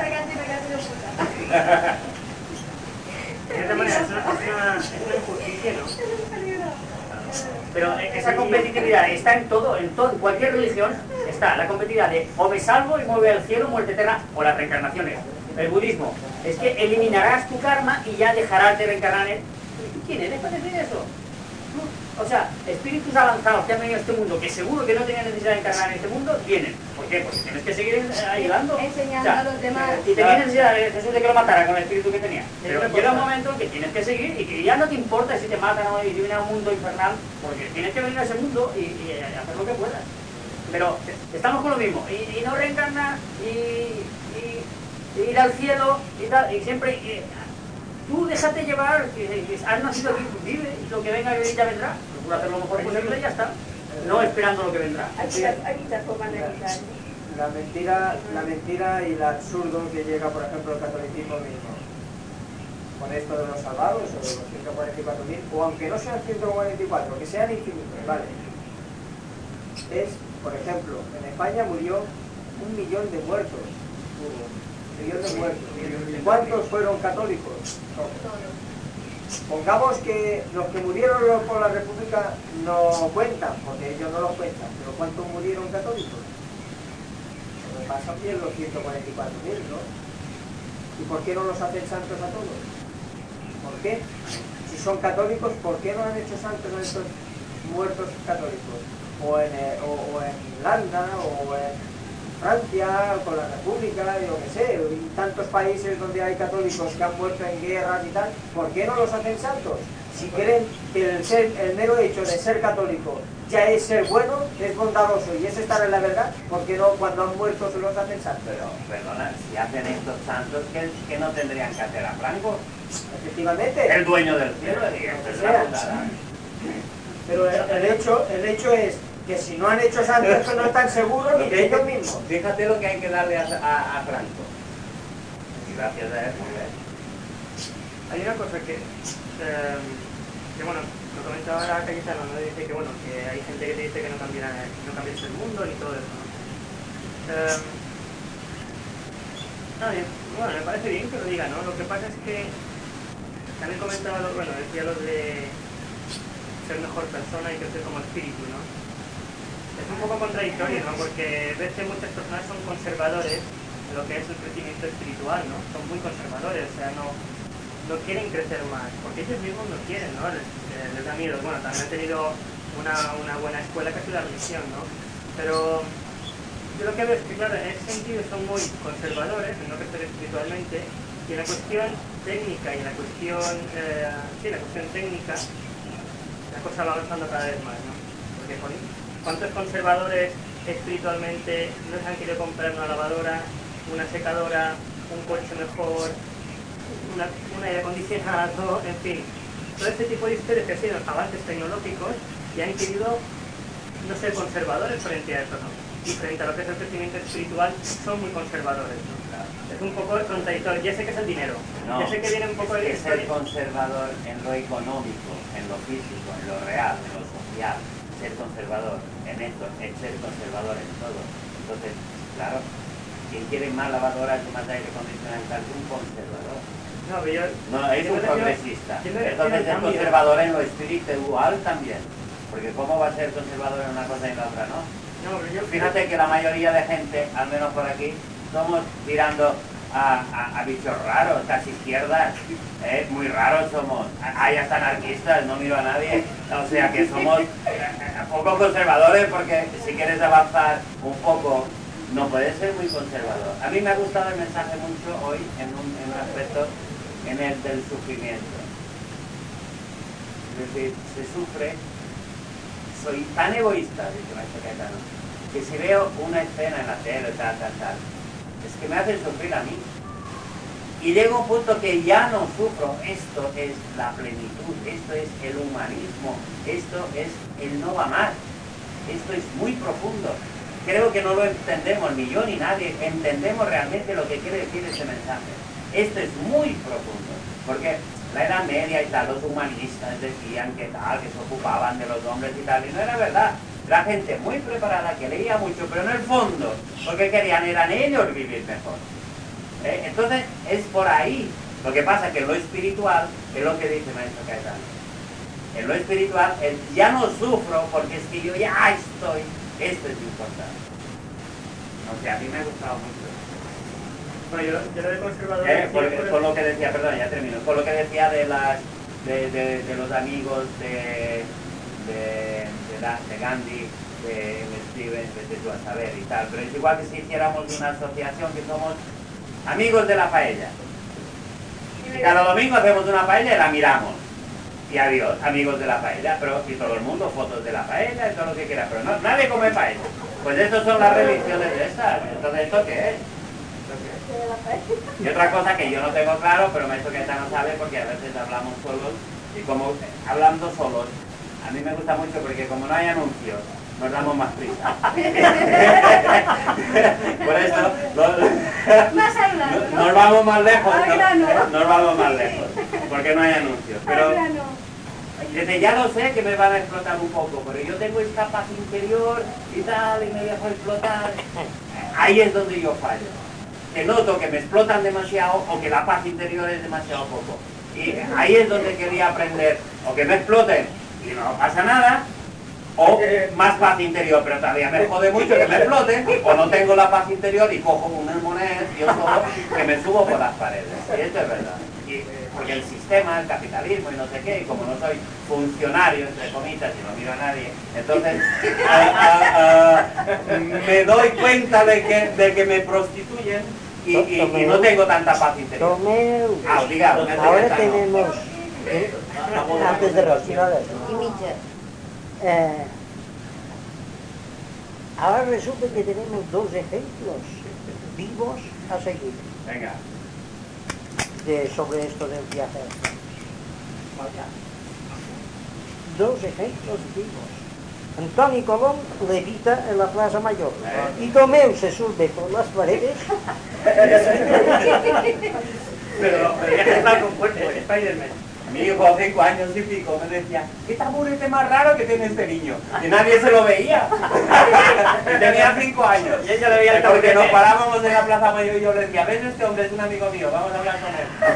De esta manera, es una, es una injusticia, ¿no? Pero esa competitividad está en todo, en todo, en cualquier religión está la competitividad de o me salvo y mueve al cielo, muerte eterna, o las reencarnaciones. El budismo es que eliminarás tu karma y ya dejarás de reencarnar en... ¿Quién es? Déjate de eso. O sea, espíritus avanzados que han venido a este mundo, que seguro que no tenían necesidad de encarnar en este mundo, vienen. ¿Por qué? Porque tienes que seguir ayudando. Enseñando, o sea, a los demás. Y tenía necesidad de Jesús de que lo matara con el espíritu que tenía. Pero llega un momento en que tienes que seguir y que ya no te importa si te matan o viven a un mundo infernal, porque tienes que venir a ese mundo y, y hacer lo que puedas. Pero estamos con lo mismo. Y, y no reencarnar y, y, y ir al cielo y tal, y siempre... Y, tú déjate llevar, que, que has nacido aquí, vive, y lo que venga ya vendrá. Procura hacer lo mejor posible y ya está. No esperando lo que vendrá. Hay que formas de evitar. La mentira, la mentira y el absurdo que llega, por ejemplo, al catolicismo mismo. Con esto de los salvados, o de los ciento cuarenta y cuatro mil, o aunque no sean ciento cuarenta y cuatro, que sean infinitos, ¿vale? Es, por ejemplo, en España murió un millón de muertos. Hubo. millón de muertos. ¿Cuántos fueron católicos? Pongamos que los que murieron por la República no cuentan, porque ellos no los cuentan, pero ¿cuántos murieron católicos? Me pasan bien los ciento cuarenta y cuatro mil, ¿no? ¿Y por qué no los hacen santos a todos? ¿Por qué? Si son católicos, ¿por qué no han hecho santos a estos muertos católicos? O en, eh, o, o en Irlanda, o en Francia, con la República, yo qué sé, y tantos países donde hay católicos que han muerto en guerras y tal, ¿por qué no los hacen santos? Si creen que el, ser, el mero hecho de ser católico ya es ser bueno, es bondadoso y es estar en la verdad, ¿por qué no cuando han muerto se los hacen santos? Pero, perdona, si hacen estos santos, ¿qué, qué no tendrían que hacer a Franco? Efectivamente. El dueño del cielo, y esto es la putada. Pero el, el, hecho, el hecho es que si no han hecho santos, que no están seguros ni de ellos mismos. Fíjate lo que hay que darle a, a, a Franco. Y gracias a él, ¿eh? Hay una cosa que, eh, que bueno, lo comentaba ahora Cayetano, ¿no? Dice que bueno, que hay gente que te dice que no cambiará, no cambies el mundo ni todo eso, ¿no? Eh, no, bueno, me parece bien que lo diga, ¿no? Lo que pasa es que también comentaba, lo, bueno, decía lo de ser mejor persona y crecer como espíritu, ¿no? Es un poco contradictorio, ¿no? Porque ves que muchas personas son conservadores en lo que es el crecimiento espiritual, ¿no? Son muy conservadores, o sea, no, no quieren crecer más, porque ellos mismos no quieren, ¿no? Les, les da miedo. Bueno, también han tenido una, una buena escuela que ha sido la religión, ¿no? Pero yo lo que veo es que, claro, en ese sentido son muy conservadores, en no crecer espiritualmente, y en la cuestión técnica y en la cuestión, eh, sí, la cuestión técnica, la cosa va avanzando cada vez más, ¿no? Porque, joder, ¿cuántos conservadores espiritualmente no se han querido comprar una lavadora, una secadora, un coche mejor, una, un aire acondicionado, en fin? Todo este tipo de historias que han sido avances tecnológicos y han querido no ser conservadores frente a eso, ¿no? Y frente a lo que es el crecimiento espiritual son muy conservadores, ¿no? Es un poco contradictorio. Ya sé que es el dinero, no, ya sé que viene un poco de es que ser conservador en lo económico, en lo físico, en lo real, en lo social. Ser conservador en esto, es ser conservador en todo. Entonces, claro, quien quiere más lavadoras y más aire acondicionado es un conservador. No, pero yo, no, es yo un me progresista. Yo me Entonces es conservador en lo espiritual también. Porque ¿cómo va a ser conservador en una cosa y en la otra no? No, pero yo fíjate que la mayoría de gente, al menos por aquí, somos tirando a, a, a bichos raros, casi izquierdas, ¿eh? Muy raros somos. Hay hasta anarquistas, no miro a nadie, o sea que somos poco conservadores porque si quieres avanzar un poco, no puedes ser muy conservador. A mí me ha gustado el mensaje mucho hoy en un, en un aspecto, en el del sufrimiento. Es decir, se sufre, soy tan egoísta, dice Maestro Cayetano, que si veo una escena en la tele, tal, tal, tal, es que me hacen sufrir a mí. Y llega un punto que ya no sufro. Esto es la plenitud, esto es el humanismo, esto es el no amar. Esto es muy profundo. Creo que no lo entendemos, ni yo ni nadie, entendemos realmente lo que quiere decir ese mensaje. Esto es muy profundo, porque la Edad Media y tal, los humanistas decían que tal, que se ocupaban de los hombres y tal, y no era verdad. Era gente muy preparada, que leía mucho, pero en el fondo, lo que querían eran ellos vivir mejor. ¿Eh? Entonces, es por ahí. Lo que pasa es que en lo espiritual, es lo que dice Maestro Cayetano. En lo espiritual, el, ya no sufro porque es que yo ya estoy. Esto es importante. No sé, a mí me ha gustado mucho. Bueno, yo, yo lo de conservador... Eh, por, por, por lo que decía, perdón, ya termino. Por lo que decía de las de, de, de los amigos de, de, de, la, de Gandhi, de Stevens, de tú a saber y tal. Pero es igual que si hiciéramos una asociación que somos amigos de la paella. Y cada domingo hacemos una paella y la miramos. Y adiós, amigos de la paella, pero y todo el mundo, fotos de la paella y todo lo que quiera, pero no, nadie come paella. Pues estas son las religiones de estas. Entonces, ¿esto qué es? Y otra cosa que yo no tengo claro, pero Maestro Cayetano sabe porque a veces hablamos solos, y como hablando solos, a mí me gusta mucho porque como no hay anuncios, nos damos más prisa. Por eso nos, más al lado, ¿no? nos vamos más lejos, nos, nos vamos más lejos, porque no hay anuncios. Pero desde ya lo sé que me van a explotar un poco, pero yo tengo esta paz interior y tal, y me dejo explotar. Ahí es donde yo fallo. que noto que me explotan demasiado o que la paz interior es demasiado poco. Y ahí es donde quería aprender, o que me exploten y no pasa nada, o más paz interior, pero todavía me jode mucho que me exploten, o no tengo la paz interior y cojo unas monedas yo solo que me subo por las paredes. Y esto es verdad. Y, porque el sistema, el capitalismo y no sé qué, y como no soy funcionario, entre comillas, y no miro a nadie, entonces uh, uh, uh, me doy cuenta de que, de que me prostituyen y, y, y no tengo tanta paz interior. Tomeu. Ah, digamos, Ahora tenemos, eh, antes de respirar, eh, ahora resulta que tenemos dos ejemplos vivos a seguir. Venga. De, sobre esto del viaje. Dos ejemplos vivos. Antoni Colón levita en la Plaza Mayor y Tomeu se sube por las paredes. Pero debería estar con cuerpo de Spider-Man. Mi hijo, cinco años y pico, me decía, ¿qué taburete más raro que tiene este niño? Y nadie se lo veía. Y tenía cinco años. Y ella le veía el taburete. Porque nos parábamos en la Plaza Mayor y yo le decía, ¿ves? Este hombre es un amigo mío, vamos a hablar con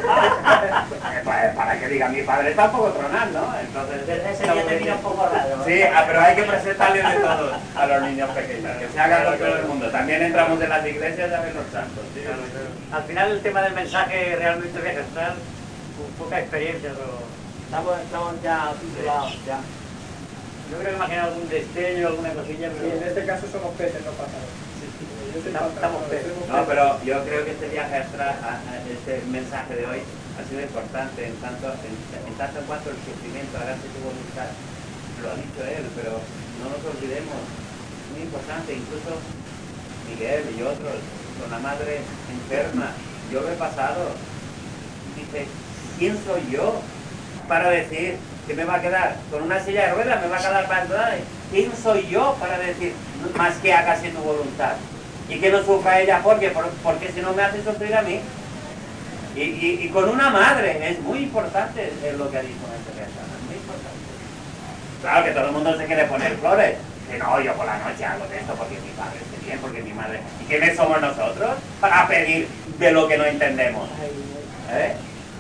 él. Para, para que diga, mi padre está un poco tronando, ¿no? Entonces, ese día te vino un poco raro. Sí, pero hay que presentarle de todo a los niños pequeños, que se hagan con todo el mundo. También entramos en las iglesias a ver los santos. ¿Sí? Al final el tema del mensaje realmente viaje astral, con poca experiencia, pero Estamos, estamos ya titulados, ya. yo creo que imaginar algún destello, alguna cosilla, Sí, pero en este caso somos peces, no pájaros. Yo soy Estamos- pájaro, estamos peces. somos No, pero yo creo que este viaje astral, a- a- este mensaje de hoy ha sido importante en tanto en, en tanto en cuanto el sufrimiento hágase tu voluntad, lo ha dicho él, pero no nos olvidemos, es muy importante, incluso Miguel y otros, con la madre enferma, yo lo he pasado, dice, ¿quién soy yo para decir que me va a quedar con una silla de ruedas, me va a quedar para entrar? ¿Quién soy yo para decir más que hágase tu voluntad? Y que no sufra ella porque, por- porque si no me hace sufrir a mí. Y, y, y con una madre, es muy importante es lo que ha dicho esta persona, es muy importante. Claro que todo el mundo se quiere poner flores. Que no, yo por la noche hago de esto porque mi padre esté bien, porque mi madre... ¿Y quiénes somos nosotros para pedir de lo que no entendemos? ¿Eh?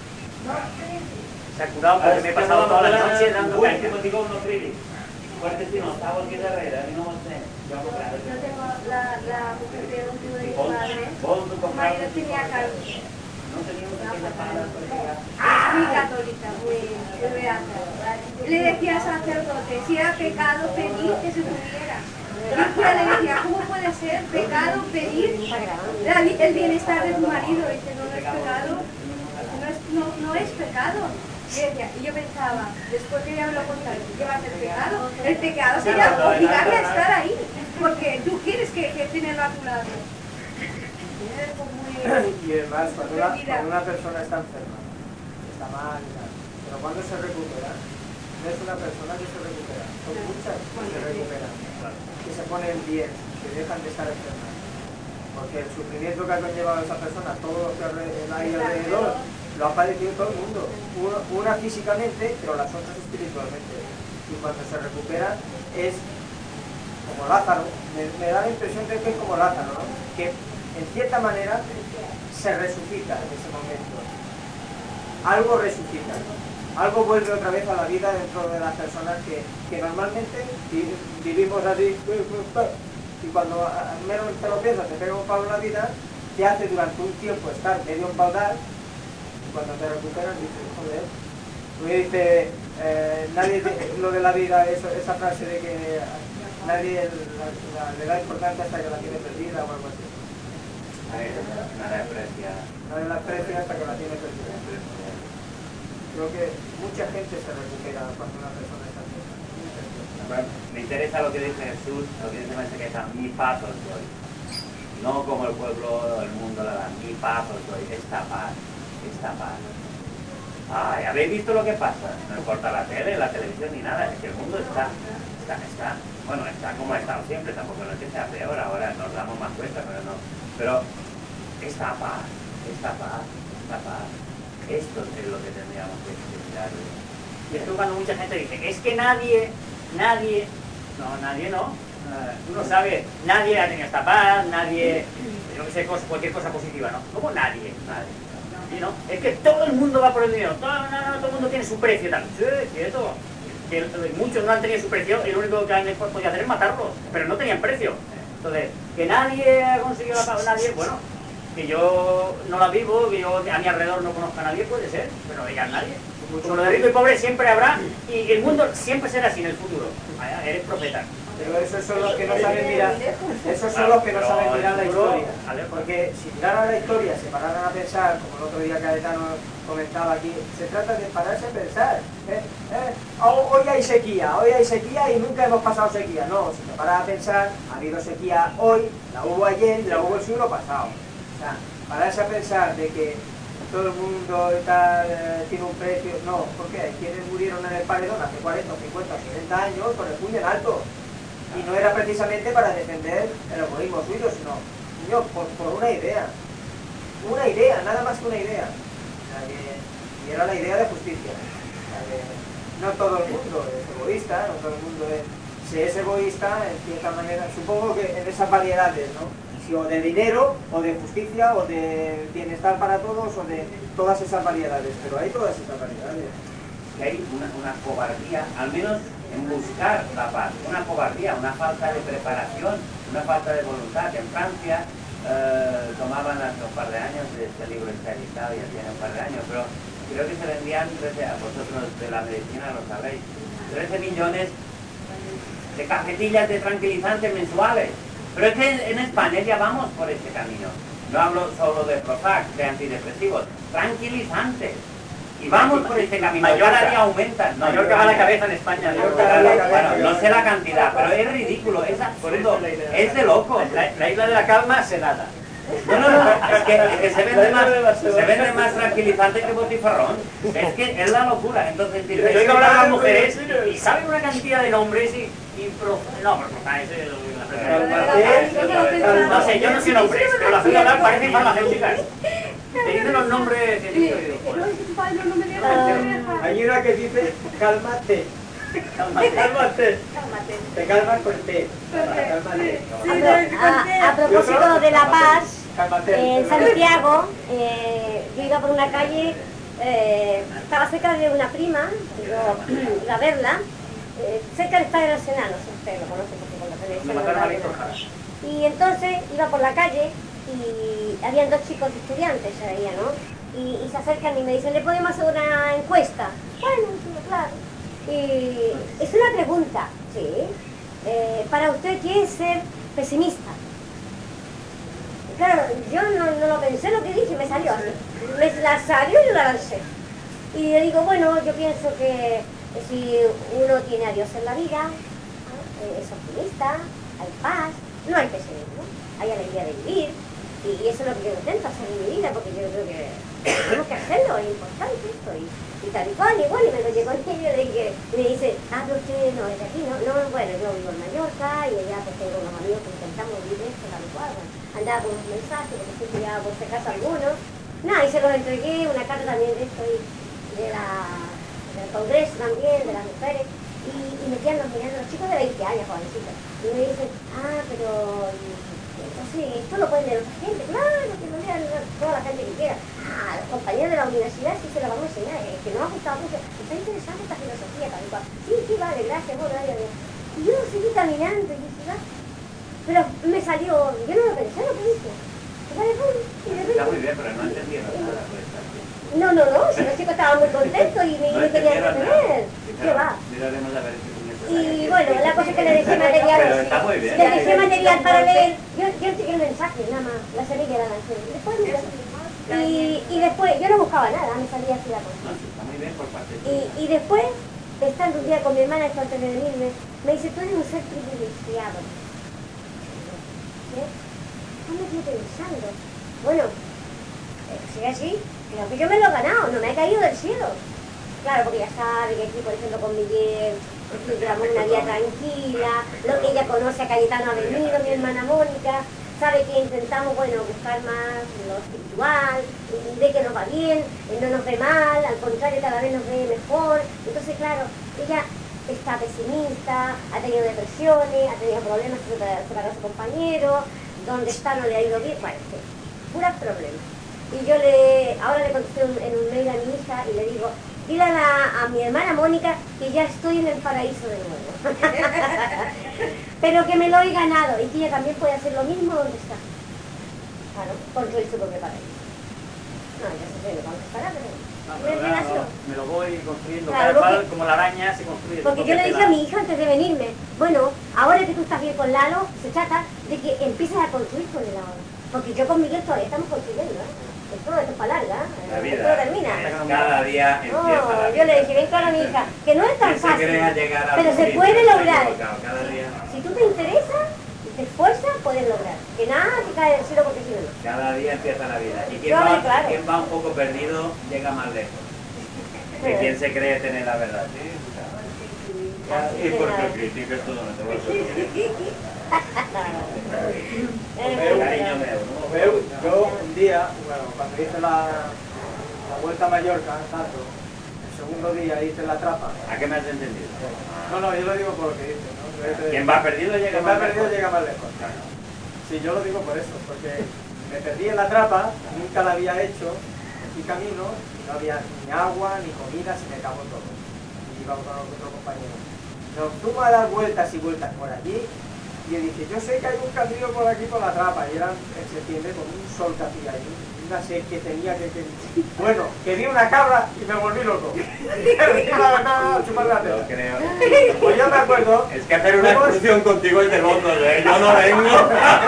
se ha curado porque me he pasado toda la noche dando Uy, caña. como digo, unos frilis. Fuertes dinosaurios que guerrera, y no sé. Yo hago claro. Yo tengo la, la mujer de un tío de mi Pon- padre. pon tu Su marido tenía cáncer. No tenía una pequeña palabra por ella. Es muy católica, muy muy beata. Le decía al sacerdote, si era pecado pedir que se muriera. Y el cura le decía, ¿cómo puede ser pecado pedir la- el bienestar de tu marido? Y dice, no, no es pecado, no es, no, no es pecado. Y, decía, y yo pensaba, después que ella me lo contara, ¿qué va a ser pecado? El pecado sería obligarle a estar ahí, porque tú quieres que, que tenerlo a tu lado. Es como muy... Y además, cuando una, cuando una persona está enferma, está mal y tal, pero cuando se recupera, no es una persona que se recupera, son muchas que se recuperan, que se ponen bien, que dejan de estar enfermas. Porque el sufrimiento que ha conllevado esa persona, todo lo que hay alrededor, lo ha padecido todo el mundo. Uno- Una físicamente, pero las otras espiritualmente. Y cuando se recupera es como Lázaro, me, me da la impresión de que es como Lázaro, ¿no? Que en cierta manera se resucita en ese momento. Algo resucita, algo vuelve otra vez a la vida dentro de las personas que, que normalmente vi- vivimos así, y cuando a- a menos te lo piensas, te pega un palo en la vida, te hace durante un tiempo estar medio embaldar, y cuando te recuperas dices, joder, me dice, eh, nadie te- lo de la vida, eso, esa frase de que nadie la- la- le da importancia hasta que la tiene perdida o algo así. Nada aprecia. Nadie la aprecia hasta que la tiene perdida. Creo que mucha gente se recupera cuando una persona está enferma. Mucha gente. Bueno, me interesa lo que dice Jesús, lo que dice Maestro que mi paz os doy. No como el pueblo, el mundo la da, mi paz os doy, esta paz, esta paz. Ay, ¿habéis visto lo que pasa? No importa la tele, la televisión ni nada, es que el mundo está, está, está, bueno, está como ha estado siempre, tampoco no es que sea peor, ahora nos damos más cuenta, pero no. Pero esta paz, esta paz, esta paz, esto es lo que tendríamos que mirar. Y esto cuando mucha gente dice, es que nadie, nadie, no, nadie no, eh, uno sabe, nadie ha tenido esta paz, nadie, yo yo que sé, cosa, cualquier cosa positiva, ¿no? ¿Cómo nadie? Nadie. ¿Sí, no? Es que todo el mundo va por el dinero, todo, no, no, todo el mundo tiene su precio y tal. Sí, cierto. Que muchos no han tenido su precio y lo único que han podido hacer es matarlos, pero no tenían precio. Entonces, que nadie ha conseguido la paz, nadie, bueno, que yo no la vivo, que yo a mi alrededor no conozco a nadie, puede ser, pero ella nadie. Como lo de rico y pobre siempre habrá, y el mundo siempre será así en el futuro. Vaya, eres profeta. Pero esos son los que no saben mirar, esos son los que no saben mirar la historia. Porque si miraran la historia, se pararan a pensar, como el otro día Caetano comentaba aquí, se trata de pararse a pensar. ¿eh? ¿Eh? Hoy hay sequía, hoy hay sequía y nunca hemos pasado sequía. No, si te paras a pensar, ha habido sequía hoy, la hubo ayer y la hubo el siglo pasado. O sea, pararse a pensar de que todo el mundo está, eh, tiene un precio, no, porque hay quienes murieron en el paredón hace cuarenta, cincuenta, sesenta años con el puño en alto. Y no era precisamente para defender el egoísmo suyo, sino, niño, por, por una idea. Una idea, nada más que una idea. O sea, que, y era la idea de justicia. O sea, que no todo el mundo es egoísta, no todo el mundo es... Si es egoísta, en cierta manera, supongo que en esas variedades, ¿no? Si o de dinero, o de justicia, o de bienestar para todos, o de todas esas variedades. Pero hay todas esas variedades. Que hay una, una cobardía, al menos en buscar la paz, una cobardía, una falta de preparación, una falta de voluntad. En Francia eh, tomaban hace un par de años, este libro está editado ya tiene un par de años, pero creo que se vendían, trece, vosotros de la medicina lo sabéis, trece millones de cajetillas de tranquilizantes mensuales. Pero es que en España ya vamos por este camino. No hablo solo de Prozac, de antidepresivos, tranquilizantes. Y vamos por este camino, cada día aumentan. Mallorca va a la cabeza en España. Bueno, no sé la cantidad, pero es ridículo, es absurdo, es de locos. La, la isla de la calma se nada. No, no, no, es que, es que se, vende más, se vende más tranquilizante que botifarrón. Es que es la locura. Entonces, yo oigo hablar a las mujeres y saben una cantidad de nombres y... y pro, no, pero ese es no sé, yo no soy nombres, pero las voy a hablar, parecen farmacéuticas. Te dicen los nombres que digo. Hay una que dice, cálmate. Cálmate. Cálmate. Te calmas con té. Cálmate. A, a propósito de la paz, en Santiago, eh, yo iba por una calle, eh, estaba cerca de una prima, yo iba a verla, eh, cerca del Estadio Nacional, no sé si ustedes lo conocen porque con la televisión. Y entonces iba por la calle y habían dos chicos estudiantes ahí, ¿no? Y, y se acercan y me dicen, ¿le podemos hacer una encuesta? Bueno, sí, claro. Y es una pregunta, ¿sí? Eh, para usted, ¿qué es ser pesimista? Y claro, yo no, no lo pensé lo que dije, me salió así. Me la salió y la lancé. Y le digo, bueno, yo pienso que si uno tiene a Dios en la vida, ¿no? Es optimista, hay paz, no hay pesimismo, hay alegría de vivir. Y eso es lo que yo intento hacer en mi vida, porque yo creo que tenemos que hacerlo, es importante esto. Y, y tal y cual, y bueno, y me lo llegó en ello, le dije, me dice, ah, pero usted no es de aquí, ¿no? No, bueno, yo vivo en Mallorca y allá pues tengo unos amigos que intentamos vivir esto, tal y cual. Andaba con unos mensajes, porque siempre ya por si acaso algunos. Nada, y se los entregué, una carta también de esto, y de la, del Congreso también, de las mujeres. Y, y me quedan mirando los chicos de veinte años, jovencitos. Y me dicen, ah, pero... entonces, esto lo pueden leer otra gente, claro, que lo lean toda la gente que quiera. Ah, los compañeros de la universidad sí se lo vamos a enseñar, es que no ha gustado mucho. Está interesante esta filosofía, tal cual. Sí, sí, vale, gracias, bueno, vale, vale. Y yo seguí caminando y dije, va. Pero me salió, yo no lo pensé, lo que dije. Vale, bueno, y de repente... Está muy bien, pero no entendieron nada. No, no, no, si los chicos estaban muy contentos y me, no me querían entretener. ¿Qué va? Miraremos a ver si... Y bueno, la cosa es que le dejé material, le dejé material para leer, yo, yo chequé el mensaje, nada más, la semilla la lancé. Después, y, y después, yo no buscaba nada, me salía así la cosa. Y, y después, estando un día con mi hermana, esto antes de venirme, me dice, tú eres un ser privilegiado. ¿Eh? ¿Qué me estoy pensando? Bueno, si es así, creo que yo me lo he ganado, no me he caído del cielo. Claro, porque ya sabe que aquí, por ejemplo, con Miguel, llevamos una vida tranquila, lo que ella conoce a Cayetano Avenido, mi hermana Mónica, sabe que intentamos, bueno, buscar más lo espiritual, ve que nos va bien, no nos ve mal, al contrario, cada vez nos ve mejor. Entonces, claro, ella está pesimista, ha tenido depresiones, ha tenido problemas para su compañero, donde está no le ha ido bien, bueno, sí, puras problemas. Y yo le, ahora le contesté un- en un mail a mi hija y le digo, dile a, la- a mi hermana Mónica que ya estoy en el paraíso de nuevo. Pero que me lo he ganado y que ella también puede hacer lo mismo donde está. Claro, construir su propio paraíso. No, ya se sé cuándo estará, pero No, me pero relació. no, me lo voy construyendo, Claro, cada cual porque- como la araña se construye. su Porque yo propia le dije a tela. mi hija antes de venirme, bueno, ahora que tú estás bien con Lalo, se trata de que empieces a construir con él ahora. Porque yo con Miguel todavía estamos construyendo, ¿eh? Esto, esto es para larga, La ¿eh? vida Esto no termina. es cada día empieza la No, vida. yo le dije, ven claro a mi hija, que no es tan Que se fácil, crea llegar a pero un se sitio, puede está lograr. equivocado, cada día. Si tú te interesas y te esfuerzas, puedes lograr. Que nada te cae del cielo porque si no, no. Cada día empieza la vida. Y quien Yo, va, claro. quien va un poco perdido llega más lejos. Que quien se cree tener la verdad. ¿Sí? Así Y de por nada. tu crítica esto no te voy a decir. Eh, Cariño mío, ¿no? Veo, yo un día, bueno, cuando hice la, la vuelta a Mallorca, tanto, el segundo día hice la trapa. ¿A qué me has entendido? No, no, yo lo digo por lo que dice, ¿no? Quien va perdido llega Quien más va perdido lejos. llega más lejos. Sí, yo lo digo por eso, porque me perdí en la trapa, nunca la había hecho, y camino, y no había ni agua, ni comida, se me acabó todo. Y iba con otro compañero. Nos fuimos a dar vueltas y vueltas por allí, y yo dije, yo sé que hay un camino por aquí por la trapa, y era en septiembre con un sol que hacía ahí, una sed que tenía que, que... Bueno, que vi una cabra y me volví loco. a chupar la Yo teta. creo. Pues yo me acuerdo... Es que hacer una fuimos- excursión contigo es de locos, ¿eh? Yo no vengo.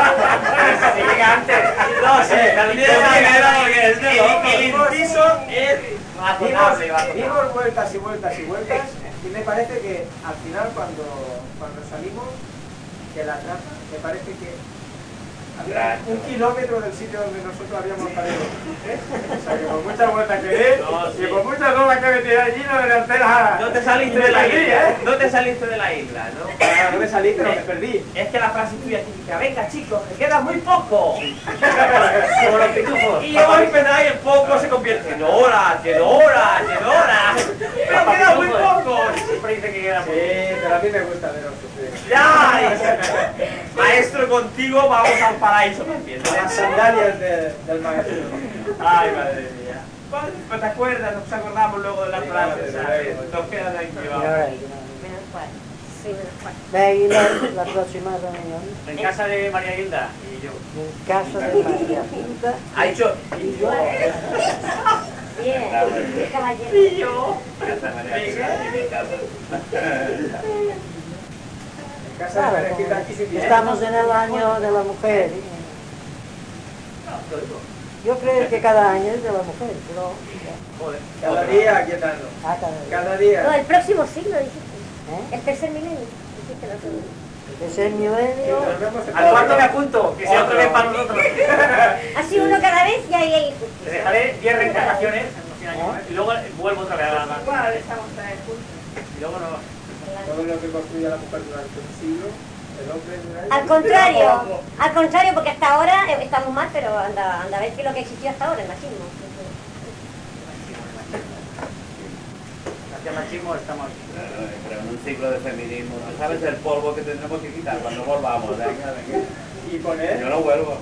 Si llega antes. No sé, Yo primero porque es de locos. El inciso es razonable. Dimos, razonable. dimos vueltas y vueltas y vueltas y me parece que al final cuando, cuando salimos de la trapa, me parece que había un kilómetro del sitio donde nosotros habíamos salido. ¿Eh? O sea que por muchas vueltas que di No, sí. y por muchas horas que me tiré allí no me levanté la... No te saliste me de la perdí, isla, ¿eh? no te saliste de la isla, ¿no? Ah, no me salí, pero me perdí. Es que la frase tuya típica, venga chicos, que queda muy poco. Como los pitufos. Y hoy pensáis el poco se convierte en horas, en horas, en horas. Pero queda muy poco. Siempre dice que queda muy poco. Sí, pero a mí me gusta veros sufrir. ¡Ya! Maestro, contigo vamos al paraíso también. ¿no? Las sandalias de- del maestro. Ay, madre mía. Pues te acuerdas, nos acordamos luego de las Sí, frases, claro, ¿sabes? desde luego. Nos quedan ahí All privados. right, you know. menos cual. Sí, menos cual. Ve, y la, la próxima reunión En casa de María Hilda y yo. en casa de María Hilda Ha dicho, y yo. Bien, caballero. y yo. Casa María Hilda y mi casa. En casa Claro, de Perejita aquí sí tiene. estamos en el año de la mujer. y Yo creo que cada año es de la mujer, pero... Joder. Cada día aquí estando. Ah, cada día. Cada No, día. el próximo siglo, dijiste. ¿Eh? El tercer milenio. Dijiste la segunda. Es el milenio. Nos vemos en Al cuarto me apunto, que sea otra vez para nosotros. Así uno cada vez y ahí hay Te dejaré diez reencarnaciones en los cien años, ¿eh? Y luego vuelvo otra vez a la... Igual estamos otra vez juntos. Y luego no... Todo lo que construye la mujer durante un siglo, el hombre durante... Al contrario, al contrario, porque hasta ahora eh, estamos mal, pero anda, anda a ver qué es lo que existió hasta ahora, el machismo. Hacia machismo estamos... Pero en un ciclo de feminismo, ¿no sabes el polvo que tendremos que quitar cuando volvamos? Venga, venga. Y poner... Yo no vuelvo.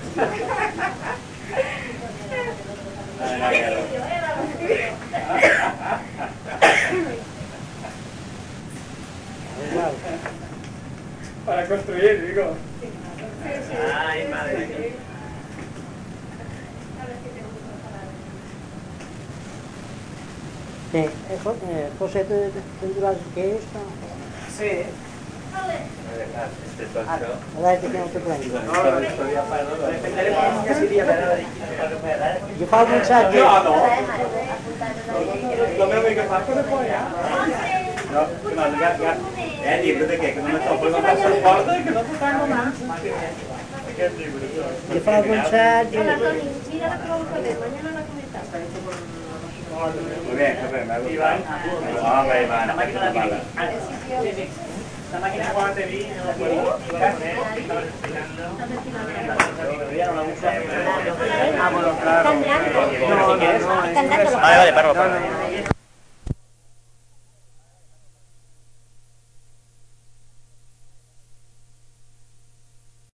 Venga, venga. Igual. Para construir, digo. Ay, madre mía. Sí, eh, Jo- eh, José, ¿te- te- ¿tendrás que esto? Sí. Este tocho. A ver, que no te cuento. No, no, defenderemos que sería verdad. Yo fa un mensatge. No, no. Lo mismo que fa. Cosa poi, No, que no, ya, ya. Eh, llibre de què? Que no me topo el passaporte, que no t'ho tengo más. Aquest llibre, això. Jo fa un mensatge. Hola, Toni, mira la que vamos a ver, mañana la comentamos. Muy bien, muy bien, me ha Iván, gustado. Hombre, Iván, la máquina de la mala. Ah, sí, sí. La máquina cuando te vi, no me acuerdo. Iba a poner, estaba explicando. Pero ya no la uso. Ah, bueno, claro. Están dando. No, no, no. Están dando los Vale, vale, páralo, No, páralo. no, no.